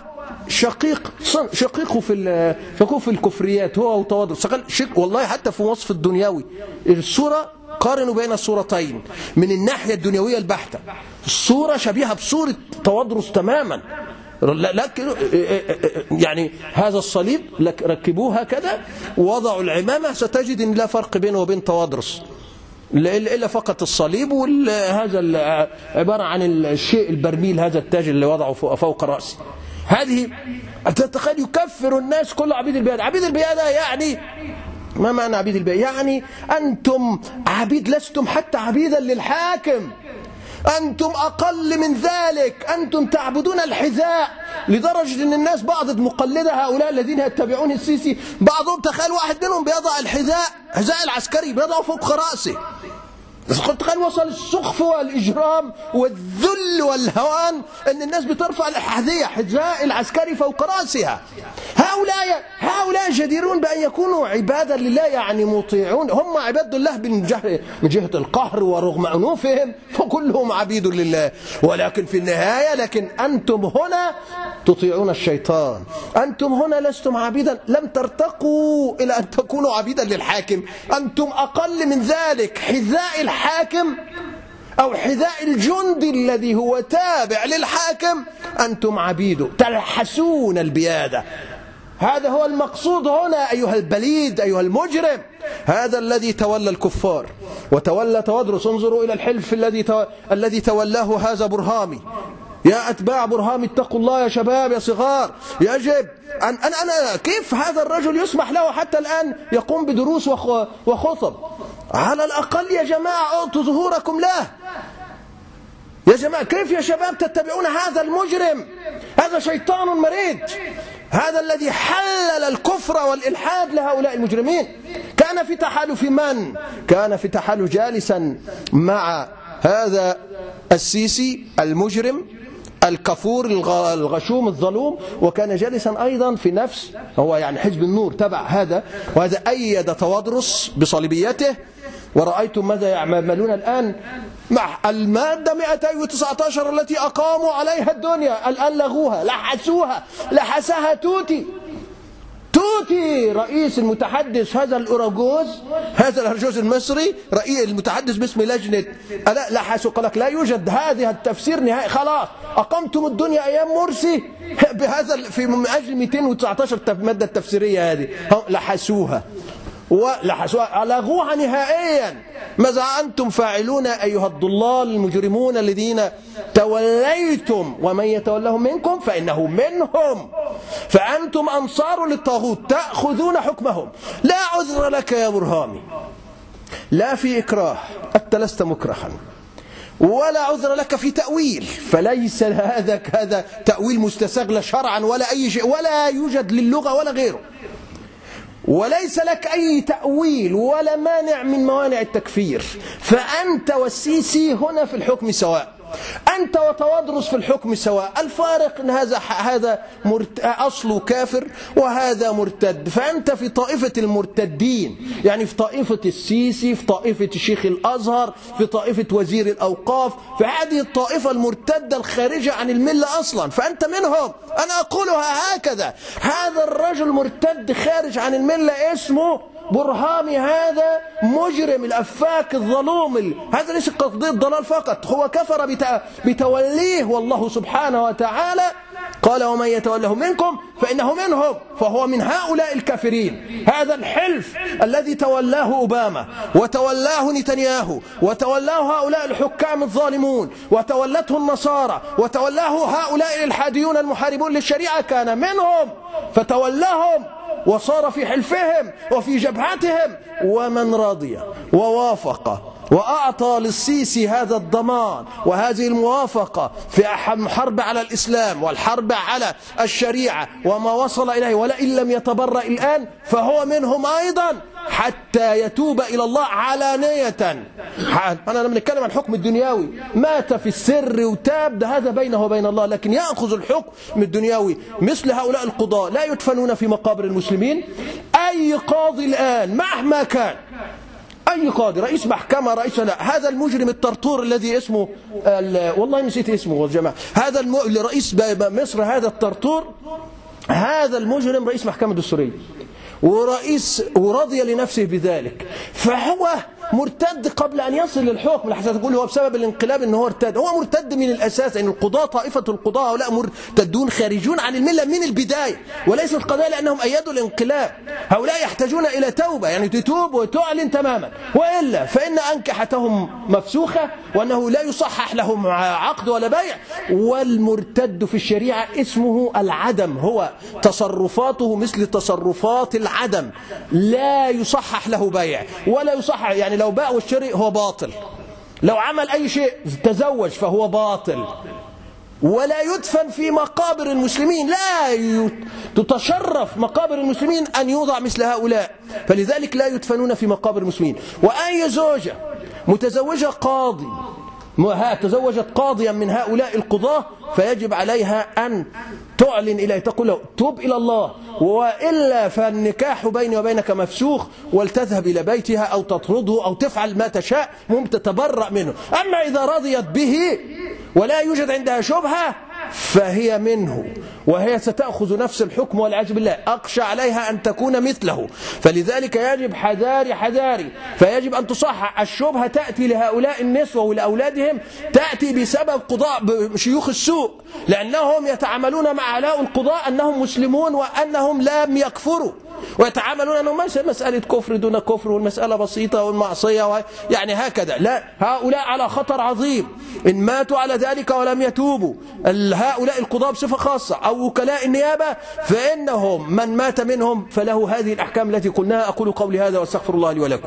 شقيقه في الكفريات، هو وتواضع والله. حتى في وصف الدنيوي الصورة، قارنوا بين الصورتين من الناحية الدنيوية البحتة. الصورة شبيهة بصورة توادرس تماما، لكن يعني هذا الصليب ركبوه هكذا ووضعوا العمامة، ستجد ان لا فرق بينه وبين توادرس إلا فقط الصليب، وهذا عبارة عن الشيء البرميل، هذا التاج اللي وضعه فوق رأسه. هذه تتخيل يكفر الناس كل عبيد البيادة. عبيد البيادة يعني ما معنى عبيد البيادة؟ يعني أنتم عبيد، لستم حتى عبيدا للحاكم، أنتم أقل من ذلك، أنتم تعبدون الحذاء، لدرجة أن الناس بعض مقلدة هؤلاء الذين يتبعون السيسي، بعضهم تخيل واحد منهم بيضع الحذاء العسكري بيضعه فوق رأسه. تخيل وصل السخف والإجرام والذل والهوان أن الناس بترفع الحذاء العسكري فوق رأسها. هؤلاء جديرون بأن يكونوا عبادا لله، يعني مطيعون، هم عباد الله من جهة القهر، ورغم أنوفهم فكلهم عبيد لله. ولكن في النهاية، لكن أنتم هنا تطيعون الشيطان، أنتم هنا لستم عبيدا، لم ترتقوا إلى أن تكونوا عبيدا للحاكم، أنتم أقل من ذلك. حذاء الحاكم أو حذاء الجندي الذي هو تابع للحاكم أنتم عبيده، تلحسون البيادة. هذا هو المقصود هنا أيها البليد، أيها المجرم، هذا الذي تولى الكفار وتولى توادرس. انظروا إلى الحلف الذي تولاه هذا برهامي. يا أتباع برهامي اتقوا الله يا شباب يا صغار، يجب أنا كيف هذا الرجل يسمح له حتى الآن يقوم بدروس وخطب؟ على الأقل يا جماعة أعطوا ظهوركم له. يا جماعة كيف يا شباب تتبعون هذا المجرم؟ هذا شيطان مريد، هذا الذي حلل الكفر والإلحاد لهؤلاء المجرمين. كان في تحالف من؟ كان في تحالف جالسا مع هذا السيسي المجرم الكفور الغشوم الظلوم، وكان جالسا أيضا في نفس هو يعني حزب النور تبع هذا، وهذا أيد توادرس بصليبيته. ورأيتم ماذا يعملون الآن مع المادة 219 التي أقاموا عليها الدنيا، الآن لغوها، لحسها توتي رئيس المتحدث هذا الأرجوز المصري، رئيس المتحدث باسم لجنة لحسوا، قال لك لا يوجد هذا التفسير نهائي، خلاص أقمتم الدنيا أيام مرسي بهذا في من أجل 219 مادة التفسيرية هذه، لحسوها لغوها نهائيا. ماذا أنتم فاعلون أيها الضلال المجرمون الذين توليتم؟ ومن يتولهم منكم فإنه منهم، فأنتم أنصار للطاغوت تأخذون حكمهم. لا عذر لك يا برهامي، لا في إكراه، أنت لست مكرها، ولا عذر لك في تأويل، فليس هذا تأويل مستساغ شرعا ولا أي شيء، ولا يوجد للغة ولا غيره، وليس لك أي تأويل ولا مانع من موانع التكفير. فأنت والسيسي هنا في الحكم سواء، أنت وتوادرس في الحكم سواء. الفارق أن هذا أصله كافر وهذا مرتد، فأنت في طائفة المرتدين، يعني في طائفة السيسي، في طائفة الشيخ الأزهر، في طائفة وزير الأوقاف، في هذه الطائفة المرتدة الخارجة عن الملة أصلا، فأنت منهم. أنا أقولها هكذا، هذا الرجل مرتد خارج عن الملة اسمه برهامي، هذا مجرم الأفاك الظلوم، هذا ليس قضية ضلال فقط، هو كفر بتوليه، والله سبحانه وتعالى قال ومن يتولهم منكم فإنه منهم، فهو من هؤلاء الكافرين. هذا الحلف الذي تولاه أوباما وتولاه نتنياهو وتولاه هؤلاء الحكام الظالمون وتولته النصارى وتولاه هؤلاء الإلحاديون المحاربون للشريعة كان منهم، فتولاهم وصار في حلفهم وفي جبهتهم. ومن رضي ووافق وأعطى للسيسي هذا الضمان وهذه الموافقة في الحرب على الإسلام والحرب على الشريعة وما وصل إليه، ولئن لم يتبرأ الآن فهو منهم أيضا حتى يتوب إلى الله علانية. أنا لما نتكلم عن الحكم الدنيوي مات في السر وتاب، ده هذا بينه وبين الله، لكن يأخذ الحكم الدنيوي مثل هؤلاء القضاة لا يدفنون في مقابر المسلمين. أي قاضي الآن مهما كان، أي قاضي، رئيس محكمة، رئيس، لا، هذا المجرم الطرطور الذي اسمه والله نسيت اسمه يا جماعة، هذا رئيس مصر، هذا الطرطور، هذا المجرم رئيس محكمة دستورية ورضي لنفسه بذلك، فهو مرتد قبل أن يصل للحكم. لحتى تقول هو بسبب الانقلاب أنه هو ارتد، هو مرتد من الأساس. يعني القضاة، طائفة القضاة هؤلاء مرتدون خارجون عن الملة من البداية، وليس القضاء لأنهم أيدوا الانقلاب. هؤلاء يحتاجون إلى توبة، يعني تتوب وتعلن تماما، وإلا فإن أنكحتهم مفسوخة وأنه لا يصحح لهم عقد ولا بيع. والمرتد في الشريعة اسمه العدم، هو تصرفاته مثل تصرفات العدم، لا يصحح له بيع ولا يصحح، يعني لو باع والشري هو باطل، لو عمل أي شيء، تزوج فهو باطل، ولا يدفن في مقابر المسلمين، لا تتشرف مقابر المسلمين أن يوضع مثل هؤلاء، فلذلك لا يدفنون في مقابر المسلمين. وأي زوجة متزوجة قاضي تزوجت قاضيا من هؤلاء القضاة فيجب عليها أن تعلن إليه، تقول له توب إلى الله، وإلا فالنكاح بيني وبينك مفسوخ، ولتذهب إلى بيتها أو تطرده أو تفعل ما تشاء، ممكن تتبرأ منه. أما إذا رضيت به ولا يوجد عندها شبهة فهي منه، وهي ستأخذ نفس الحكم والعياذ بالله. أخشى عليها أن تكون مثله، فلذلك يجب حذاري، فيجب أن تصحح. الشبهة تأتي لهؤلاء النسوة ولأولادهم، تأتي بسبب قضاء شيوخ السوء، لأنهم يتعاملون مع هؤلاء القضاء أنهم مسلمون وأنهم لم يكفروا، ويتعاملون أنهم مسألة كفر دون كفر، والمسألة بسيطة والمعصية يعني هكذا. لا، هؤلاء على خطر عظيم إن ماتوا على ذلك ولم يتوبوا. هؤلاء القضاة بصفة خاصة أو وكلاء النيابة، فإنهم من مات منهم فله هذه الأحكام التي قلناها. أقول قولي هذا واستغفر الله لي ولكم.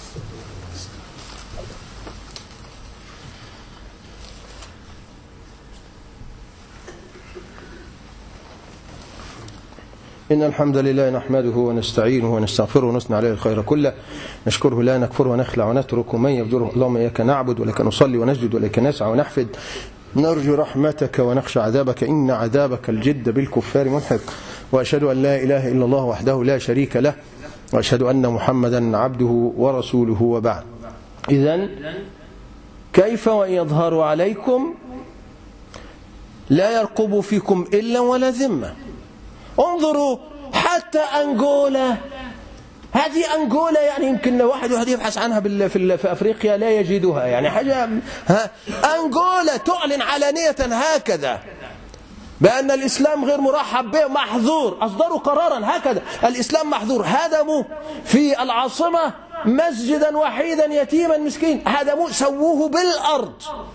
إن الحمد لله نحمده ونستعينه ونستغفره ونثني عليه الخير كله، نشكره لا نكفره ونخلع ونترك من يفجره. اللهم إياك نعبد ولك نصلي ونسجد ولك نسعى ونحفد، نرجو رحمتك ونخشى عذابك، إن عذابك الجد بالكفار ملحق. وأشهد أن لا إله إلا الله وحده لا شريك له، وأشهد أن محمدا عبده ورسوله، وبعد. إذن كيف وإن يظهروا عليكم لا يرقبوا فيكم إلا ولا ذمة. انظروا حتى أنغولا، هذه أنغولا يعني يمكن واحد يبحث عنها في أفريقيا لا يجدها، يعني حاجة. أنغولا تعلن علانية هكذا بأن الإسلام غير مرحب به، محظور، أصدروا قرارا هكذا، الإسلام محظور. هدموا في العاصمة مسجدا وحيدا يتيما مسكين، هدموه، سووه بالأرض.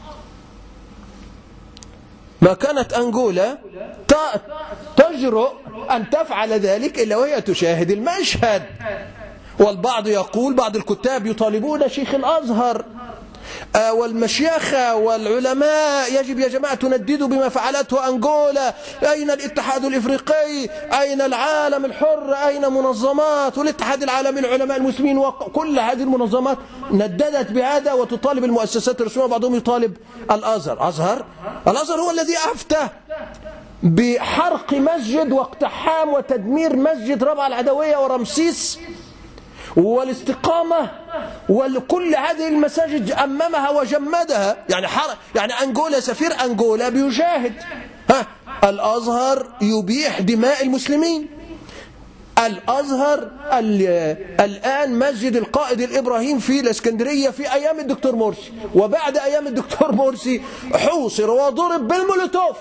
ما كانت أنغولا تجرؤ أن تفعل ذلك إلا وهي تشاهد المشهد. والبعض يقول، بعض الكتاب يطالبون شيخ الأزهر والمشيخة والعلماء، يجب يا جماعة تنددوا بما فعلته أنغولا. أين الاتحاد الإفريقي؟ أين العالم الحر؟ أين منظمات والاتحاد العالمي للعلماء المسلمين؟ وكل هذه المنظمات نددت بهذا وتطالب المؤسسات الرسمية، بعضهم يطالب الأزهر هو الذي أفتى بحرق مسجد واقتحام وتدمير مسجد ربع العدوية ورمسيس والاستقامة، وكل هذه المساجد أممها وجمدها. يعني أنغولا، سفير أنغولا بيشاهد. الأزهر يبيح دماء المسلمين. الأزهر الآن مسجد القائد الإبراهيم في الإسكندرية في أيام الدكتور مرسي، وبعد أيام الدكتور مرسي حوصر وضرب بالمولوتوف،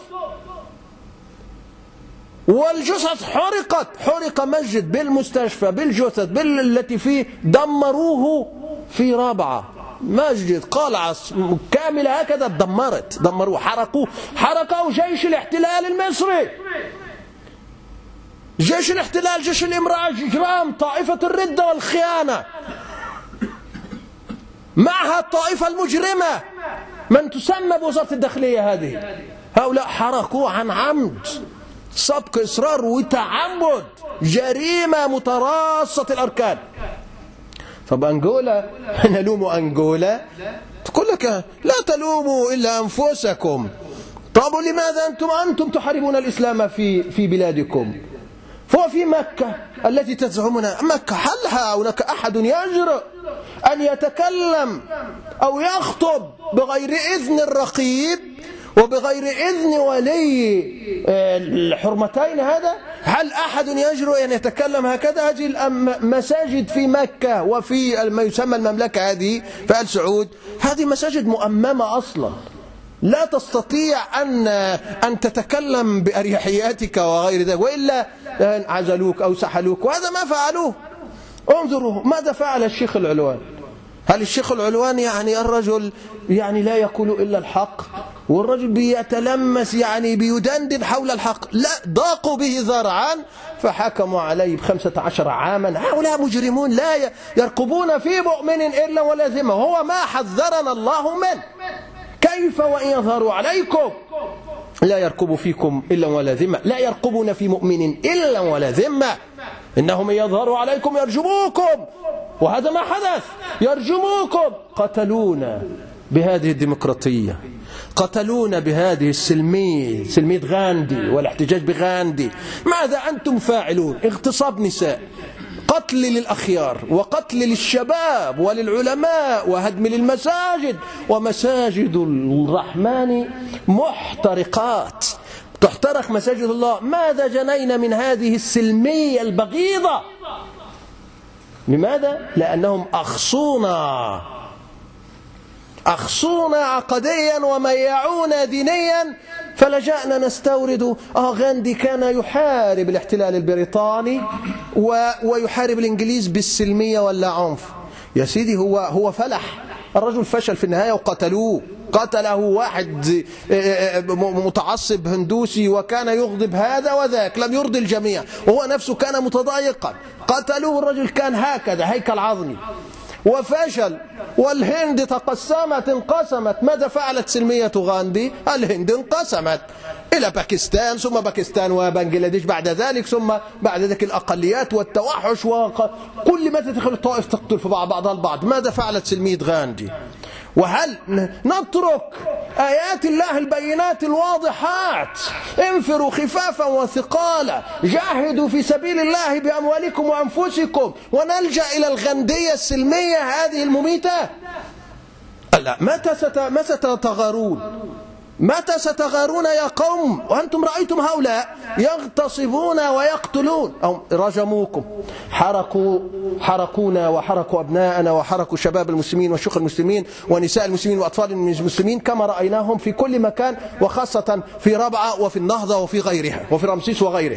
والجثث حرق مسجد بالمستشفى بالجثث التي فيه، دمروه في رابعة، مسجد قلعة كاملة هكذا دمروه، حرقوا جيش الاحتلال المصري. جيش الاحتلال، جيش الإمراء، إجرام، طائفة الردة والخيانة، معها الطائفة المجرمة من تسمى بوزارة الداخلية. هذه هؤلاء حركوا عن عمد، سبق إصرار وتعمد، جريمة متراصة الأركان. طب أنغولا، نلوم أنغولا؟ تقول لك لا تلوموا إلا أنفسكم. طب لماذا أنتم تحاربون الإسلام في بلادكم؟ ففي مكة التي تزعمونها مكة، هل هناك أحد يجرؤ أن يتكلم أو يخطب بغير إذن الرقيب وبغير إذن ولي الحرمتين؟ هذا هل أحد يجرؤ أن يتكلم هكذا؟ هذه المساجد في مكة وفي ما يسمى المملكة هذه في آل سعود، هذه مساجد مؤممة أصلا، لا تستطيع أن تتكلم بأريحياتك وغير ذلك، وإلا عزلوك أو سحلوك، وهذا ما فعلوه. انظروا ماذا فعل الشيخ العلوان. هل الشيخ العلوان يعني الرجل يعني لا يقول إلا الحق، والرجل بيتلمس يعني بيدندن حول الحق؟ لا، ضاقوا به ذرعا فحكموا عليه ب15 عاما. هؤلاء مجرمون لا يرقبون في مؤمن إلا ولا ذمة، هو ما حذرنا الله منه. كيف وإن يظهروا عليكم لا يرقب فيكم إلا ولا ذمة، لا يرقبون في مؤمن إلا ولا ذمة، إنهم يظهروا عليكم يرجموكم، وهذا ما حدث، يرجموكم. قتلونا بهذه الديمقراطية، قتلونا بهذه السلمية، سلمية غاندي والاحتجاج بغاندي. ماذا أنتم فاعلون؟ اغتصاب نساء، قتل للأخيار، وقتل للشباب وللعلماء، وهدم للمساجد، ومساجد الرحمن محترقات، تحترق مساجد الله. ماذا جنينا من هذه السلمية البغيضة؟ لماذا؟ لأنهم أخصونا عقديا وميعونا دينيا، فلجأنا نستورد. غاندي كان يحارب الاحتلال البريطاني ويحارب الإنجليز بالسلمية ولا عنف. يا سيدي هو فلح، الرجل فشل في النهاية وقتلوه. قتله واحد متعصب هندوسي وكان يغضب هذا وذاك، لم يرضي الجميع، وهو نفسه كان متضايقا. قتلوه، الرجل كان هكذا هيكل عظمي وفشل. والهند انقسمت. ماذا فعلت سلمية غاندي؟ الهند انقسمت إلى باكستان، ثم باكستان وبنغلاديش بعد ذلك، ثم بعد ذلك الأقليات والتوحش وكل ما تدخل الطائف تقتل في بعضها البعض. ماذا فعلت سلمية غاندي؟ وهل نترك آيات الله البينات الواضحات؟ انفروا خفافا وثقالا، جاهدوا في سبيل الله بأموالكم وأنفسكم، ونلجأ إلى الغندية السلمية هذه المميتة؟ لا، متى ستغارون يا قوم؟ وأنتم رأيتم هؤلاء يغتصبون ويقتلون. أو رجموكم، حرقونا وحرقوا أبناءنا وحرقوا شباب المسلمين وشيوخ المسلمين ونساء المسلمين وأطفال المسلمين كما رأيناهم في كل مكان، وخاصة في ربعة وفي النهضة وفي غيرها وفي رمسيس وغيره.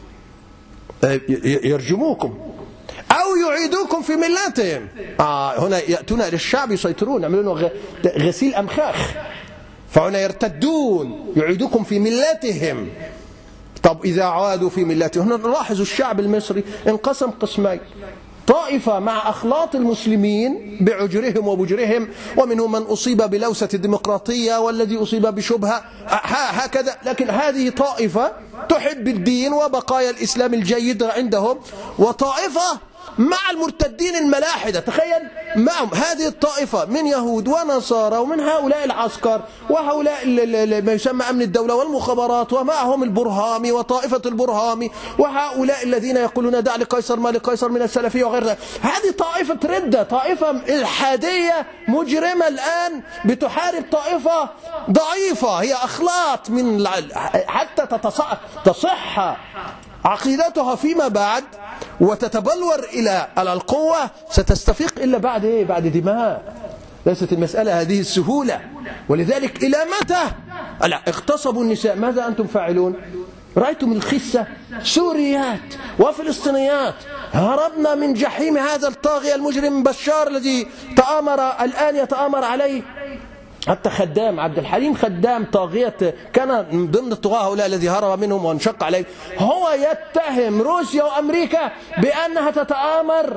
يرجموكم أو يعيدوكم في ملاتهم. هنا يأتون إلى الشعب يسيطرون، يعملون غسيل أمخاخ، فهنا يرتدون، يعيدوكم في ملتهم. طب إذا عادوا في ملتهم، هنا نلاحظ الشعب المصري انقسم قسمين: طائفة مع أخلاط المسلمين بعجرهم وبجرهم، ومنهم من أصيب بلوسة الديمقراطية والذي أصيب بشبهة هكذا، لكن هذه طائفة تحب الدين وبقايا الإسلام الجيد عندهم، وطائفة مع المرتدين الملاحدة. تخيل معهم هذه الطائفة من يهود ونصارى ومن هؤلاء العسكر وهؤلاء ما يسمى أمن الدولة والمخابرات، ومعهم البرهامي وطائفة البرهامي، وهؤلاء الذين يقولون دع لقيصر ما لقيصر من السلفية وغير ذلك. هذه طائفة ردة، طائفة إلحادية مجرمة الآن بتحارب طائفة ضعيفة، هي أخلاط من حتى تصح عقيدتها فيما بعد وتتبلور إلى القوة، ستستفيق إلا بعد دماء. ليست المسألة هذه السهولة. ولذلك إلى متى؟ اغتصبوا النساء. ماذا أنتم فاعلون؟ رأيتم الخسة؟ سوريات وفلسطينيات هربنا من جحيم هذا الطاغية المجرم بشار الذي الآن يتآمر عليه. حتى خدام عبد الحليم خدام طاغية كان من ضمن الطغاة هؤلاء الذي هرب منهم وانشق عليه، هو يتهم روسيا وأمريكا بأنها تتآمر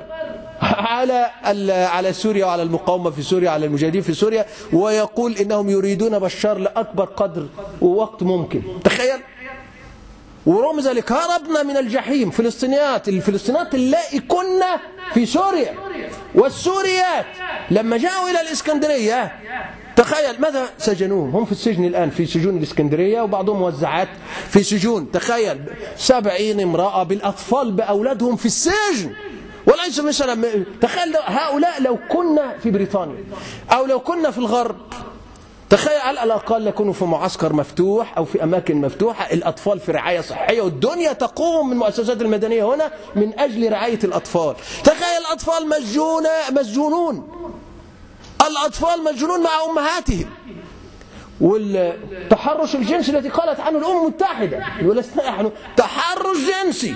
على سوريا وعلى المقاومة في سوريا، على المجاهدين في سوريا، ويقول إنهم يريدون بشار لأكبر قدر ووقت ممكن. تخيل. ورغم ذلك هربنا من الجحيم. الفلسطينيات اللائي كنا في سوريا، والسوريات لما جاءوا إلى الإسكندرية تخيل ماذا سجنوهم. هم في السجن الآن في سجون الإسكندرية، وبعضهم موزعات في سجون. تخيل 70 امرأة بالأطفال بأولادهم في السجن. وليس مثلا تخيل هؤلاء لو كنا في بريطانيا أو لو كنا في الغرب، تخيل على الأقل يكونوا في معسكر مفتوح أو في أماكن مفتوحة، الأطفال في رعاية صحية، والدنيا تقوم من المؤسسات المدنية هنا من أجل رعاية الأطفال. تخيل الأطفال مسجونون، الأطفال مسجونون مع أمهاتهم. والتحرش الجنسي التي قالت عنه الأمم المتحدة، ولسنا نحن تحرش جنسي.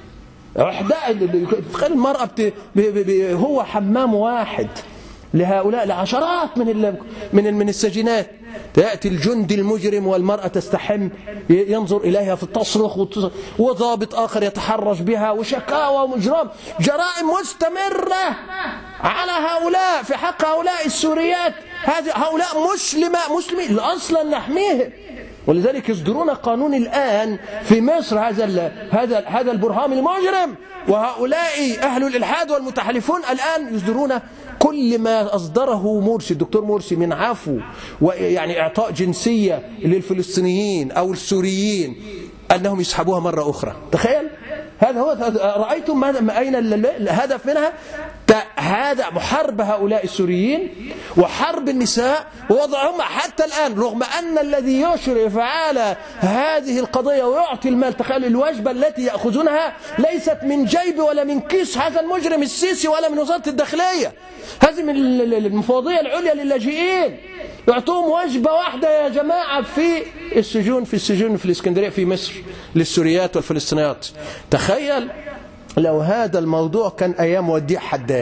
تخيل المرأة هو حمام واحد لهؤلاء العشرات من السجينات. تأتي الجندي المجرم والمرأة تستحم، ينظر إليها فتصرخ، وضابط آخر يتحرش بها، وشكاوى ومجرم، جرائم مستمرة على هؤلاء في حق هؤلاء السوريات. هؤلاء مسلمين أصلا نحميهم. ولذلك يصدرون قانون الآن في مصر هذا البرهام المجرم، وهؤلاء أهل الإلحاد والمتحالفون الآن يصدرون كل ما أصدره مرسي الدكتور مرسي من عفو ويعني إعطاء جنسية للفلسطينيين أو السوريين أنهم يسحبوها مرة أخرى. تخيل هذا هو. رأيتم أين الهدف منها؟ هذا محاربة هؤلاء السوريين وحرب النساء ووضعهم حتى الآن، رغم أن الذي يشرف على هذه القضية ويعطي المال، تخيل الوجبة التي يأخذونها ليست من جيب ولا من كيس هذا المجرم السيسي ولا من وزارة الداخلية، هذه من المفوضية العليا للاجئين. يعطوهم وجبة واحدة يا جماعة في السجون في الإسكندرية في مصر للسوريات والفلسطينيات. تخيل لو هذا الموضوع كان أيام وديع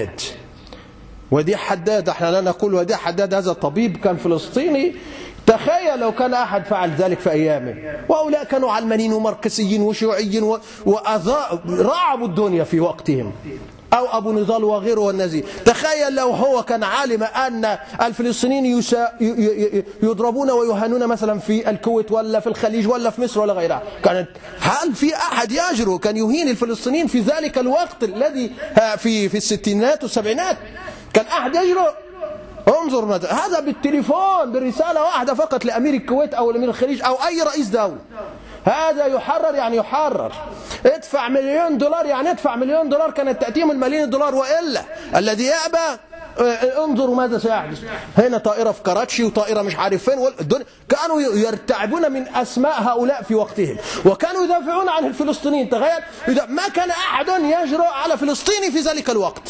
حداد، احنا لا نقول وديع حداد هذا طبيب كان فلسطيني. تخيل لو كان أحد فعل ذلك في أيامه، وهؤلاء كانوا علمانيين ومركزيين وشيوعيين ورعبوا الدنيا في وقتهم، أو أبو نضال وغيره والنازي. تخيل لو هو كان عالم أن الفلسطينيين يضربون ويهانون مثلا في الكويت ولا في الخليج ولا في مصر ولا غيرها، هل في أحد يجرؤ كان يهين الفلسطينيين في ذلك الوقت الذي في الستينات والسبعينات؟ كان أحد يجرؤ؟ انظر هذا بالتليفون برسالة واحدة فقط لأمير الكويت أو لأمير الخليج أو أي رئيس دولة، هذا يحرر يعني يحرر. ادفع $1,000,000 يعني ادفع $1,000,000 كانت تأتيهم $1,000,000، وإلا الذي يأبى انظروا ماذا سيحدث. هنا طائرة في كراتشي وطائرة مش عارف فين، كانوا يرتعبون من أسماء هؤلاء في وقتهم، وكانوا يدافعون عن الفلسطينيين. تخيل ما كان أحد يجرؤ على فلسطيني في ذلك الوقت.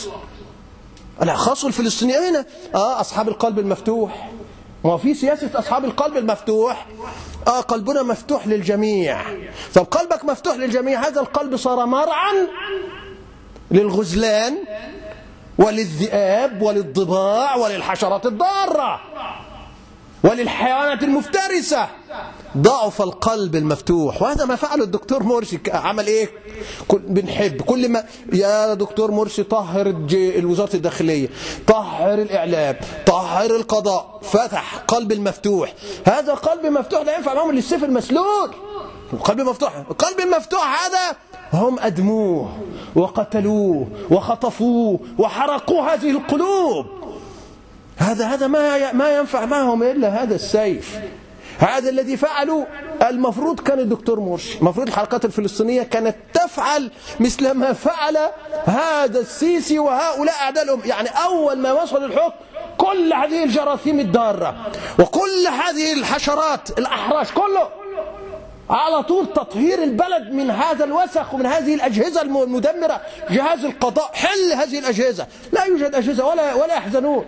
الأخص الفلسطينيين أصحاب القلب المفتوح. وفي سياسة أصحاب القلب المفتوح قلبنا مفتوح للجميع. طب قلبك مفتوح للجميع، هذا القلب صار مرعا للغزلان وللذئاب وللضباع وللحشرات الضارة وللحيوانات المفترسة. ضعف القلب المفتوح، وهذا ما فعله الدكتور مرسي. عمل ايه؟ بنحب كل ما يا دكتور مرسي طهر وزارة الداخلية، طهر الإعلام، طهر القضاء، فتح قلب المفتوح. هذا قلب مفتوح لا ينفع معهم للسيف المسلول. القلب مفتوح، القلب المفتوح هذا هم أدموه وقتلوه وخطفوه وحرقوا هذه القلوب. هذا ما ينفع معهم إلا هذا السيف. هذا الذي فعلوا. المفروض كان الدكتور مرسي، المفروض الحركات الفلسطينية كانت تفعل مثل ما فعل هذا السيسي وهؤلاء أعداء الأمة. يعني أول ما وصل الحكم كل هذه الجراثيم الضارة وكل هذه الحشرات الأحراش كله على طول تطهير البلد من هذا الوسخ ومن هذه الأجهزة المدمرة. جهاز القضاء حل هذه الأجهزة، لا يوجد أجهزة ولا يحزنون،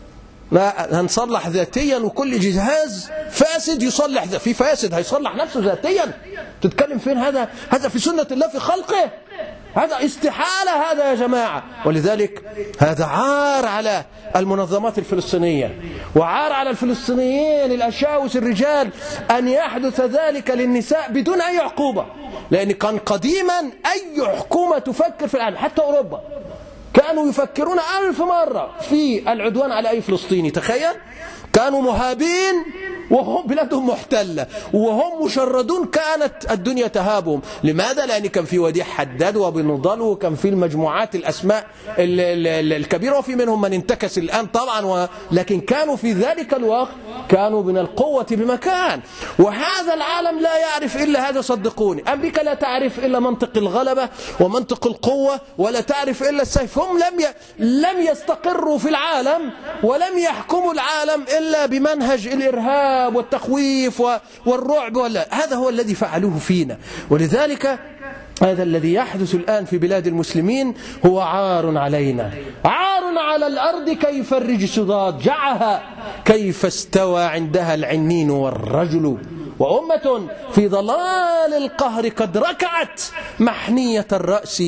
لا هنصلح ذاتيا، وكل جهاز فاسد يصلح في فاسد هيصلح نفسه ذاتيا. تتكلم فين؟ هذا في سنة الله في خلقه. هذا استحالة هذا يا جماعة. ولذلك هذا عار على المنظمات الفلسطينية وعار على الفلسطينيين الأشاوس الرجال أن يحدث ذلك للنساء بدون أي عقوبة، لأن كان قديما أي حكومة تفكر في العالم حتى أوروبا كانوا يفكرون 1000 مرة في العدوان على أي فلسطيني. تخيل، كانوا مهابين وهم بلادهم محتلة وهم مشردون، كانت الدنيا تهابهم. لماذا؟ لأن كان في وديع حداد وبن ضل وكان في المجموعات الأسماء الكبيرة، وفي منهم من انتكس الآن طبعا، لكن كانوا في ذلك الوقت كانوا من القوة بمكان. وهذا العالم لا يعرف إلا هذا، صدقوني. أمريكا لا تعرف إلا منطق الغلبة ومنطق القوة، ولا تعرف إلا السيف. هم لم يستقروا في العالم ولم يحكموا العالم إلا بمنهج الإرهاب والتخويف والرعب، ولا هذا هو الذي فعلوه فينا. ولذلك هذا الذي يحدث الآن في بلاد المسلمين هو عار علينا، عار على الأرض كيف الرجس ضاجعها، كيف استوى عندها العنين والرجل، وأمة في ضلال القهر قد ركعت محنية الرأس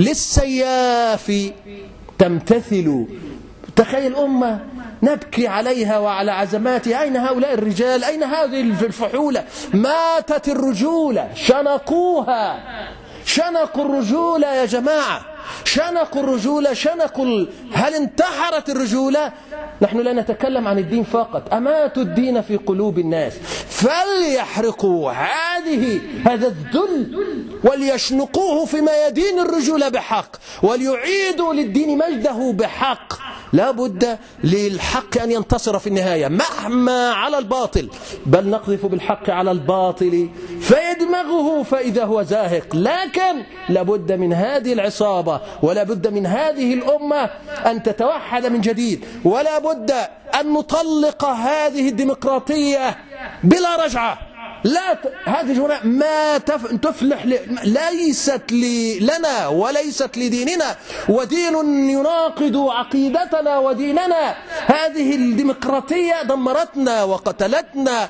للسياف تمتثل. تخيل أمة نبكي عليها وعلى عزماتها، أين هؤلاء الرجال؟ أين هذه الفحولة؟ ماتت الرجولة، شنقوها، شنقوا الرجولة يا جماعة، شنقوا الرجولة، هل انتحرت الرجولة؟ نحن لا نتكلم عن الدين فقط، أماتوا الدين في قلوب الناس، فليحرقوا هذا الذل وليشنقوه فيما يدين الرجولة بحق، وليعيدوا للدين مجده بحق. لا بد للحق أن ينتصر في النهاية مهما على الباطل، بل نقذف بالحق على الباطل فيدمغه فإذا هو زاهق. لكن لا بد من هذه العصابة ولا بد من هذه الأمة أن تتوحد من جديد، ولا بد أن نطلق هذه الديمقراطية بلا رجعة. لا هذه جماعة ما تفلح ليست لنا وليست لديننا، ودين يناقض عقيدتنا وديننا. هذه الديمقراطية دمرتنا وقتلتنا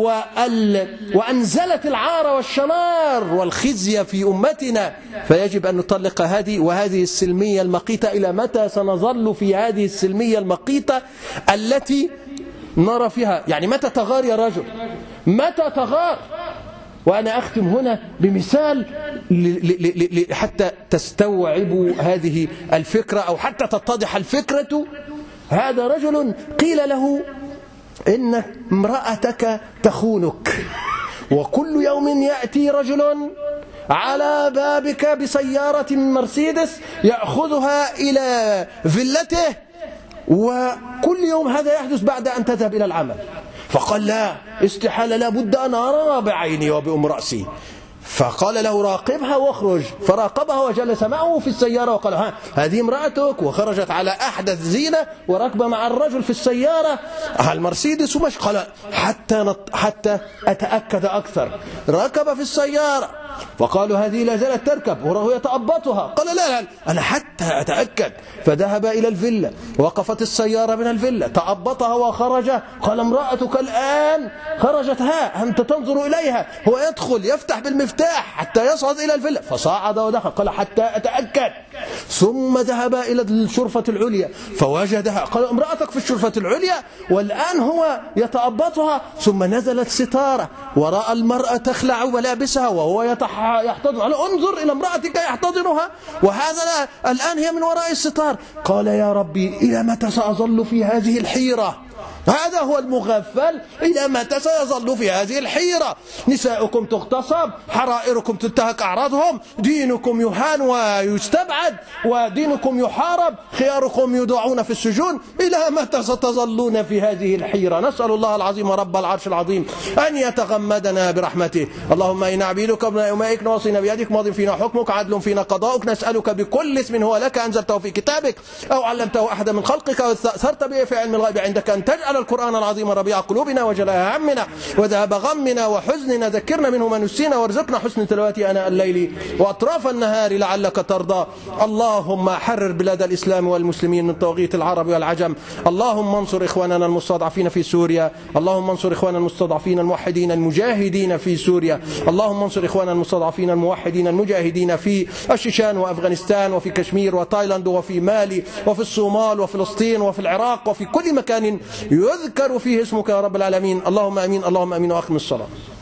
وأنزلت العار والشنار والخزي في أمتنا، فيجب أن نطلق هذه. وهذه السلمية المقيتة إلى متى سنظل في هذه السلمية المقيتة التي نرى فيها؟ يعني متى تغار يا رجل؟ متى تغار؟ وأنا أختم هنا بمثال حتى تستوعبوا هذه الفكرة أو حتى تتضح الفكرة. هذا رجل قيل له إن امرأتك تخونك، وكل يوم يأتي رجل على بابك بسيارة مرسيدس يأخذها إلى فيلته، وكل يوم هذا يحدث بعد أن تذهب إلى العمل. فقال لا، استحالة، لا بد أن أراها بعيني وبأم رأسي. فقال له راقبها واخرج، فراقبها وجلس معه في السيارة وقال هذه امرأتك، وخرجت على أحدث زينة وركب مع الرجل في السيارة المرسيدس ومش. قال حتى أتأكد أكثر. ركب في السيارة فقالوا هذه لا زالت تركب وهو يتأبطها. قال لا أنا حتى أتأكد. فذهب إلى الفيلا، وقفت السيارة من الفيلا، تأبطها وخرج. قال امرأتك الآن خرجت، أنت تنظر إليها. هو يدخل يفتح بالمفتاح حتى يصعد إلى الفيلا، فصعد ودخل. قال حتى أتأكد. ثم ذهب إلى الشرفة العليا فوجدها. قال امرأتك في الشرفة العليا والآن هو يتأبطها. ثم نزلت ستارة ورأى المرأة تخلع ملابسها وهو يحتضن. قال انظر إلى امرأتك يحتضنها وهذا الآن هي من وراء الستار. قال يا ربي إلى متى سأظل في هذه الحيرة؟ هذا هو المغفل. إلى متى سيظل في هذه الحيرة؟ نساؤكم تغتصب، حرائركم تنتهك أعراضهم، دينكم يهان ويستبعد، ودينكم يحارب، خياركم يدعون في السجون. إلى متى ستظلون في هذه الحيرة؟ نسأل الله العظيم رب العرش العظيم أن يتغمدنا برحمته. اللهم إنا عبيدك ابناء أمائك نواصينا بيدك، ماض فينا حكمك، عدل فينا قضاؤك. نسألك بكل اسم هو لك أنزلته في كتابك أو علمته أحدا من خلقك أو استأثرت به في علم الغيب عندك أن تجعل اجعل القرآن العظيم ربيع قلوبنا وجلاء همنا وذهاب غمنا وحزننا، ذكرنا منه ما نسينا وارزقنا حسن تلاوته آناء الليل وأطراف النهار لعلك ترضى. اللهم حرر بلاد الإسلام والمسلمين من طواغيت العرب والعجم. اللهم انصر إخواننا المستضعفين في سوريا، اللهم انصر إخواننا المستضعفين الموحدين المجاهدين في سوريا، اللهم انصر إخواننا المستضعفين الموحدين المجاهدين في الشيشان وأفغانستان وفي كشمير وتايلاند وفي مالي وفي الصومال وفلسطين وفي العراق وفي كل مكان يذكر فيه اسمك يا رب العالمين. اللهم امين، اللهم امين، واقم الصلاة.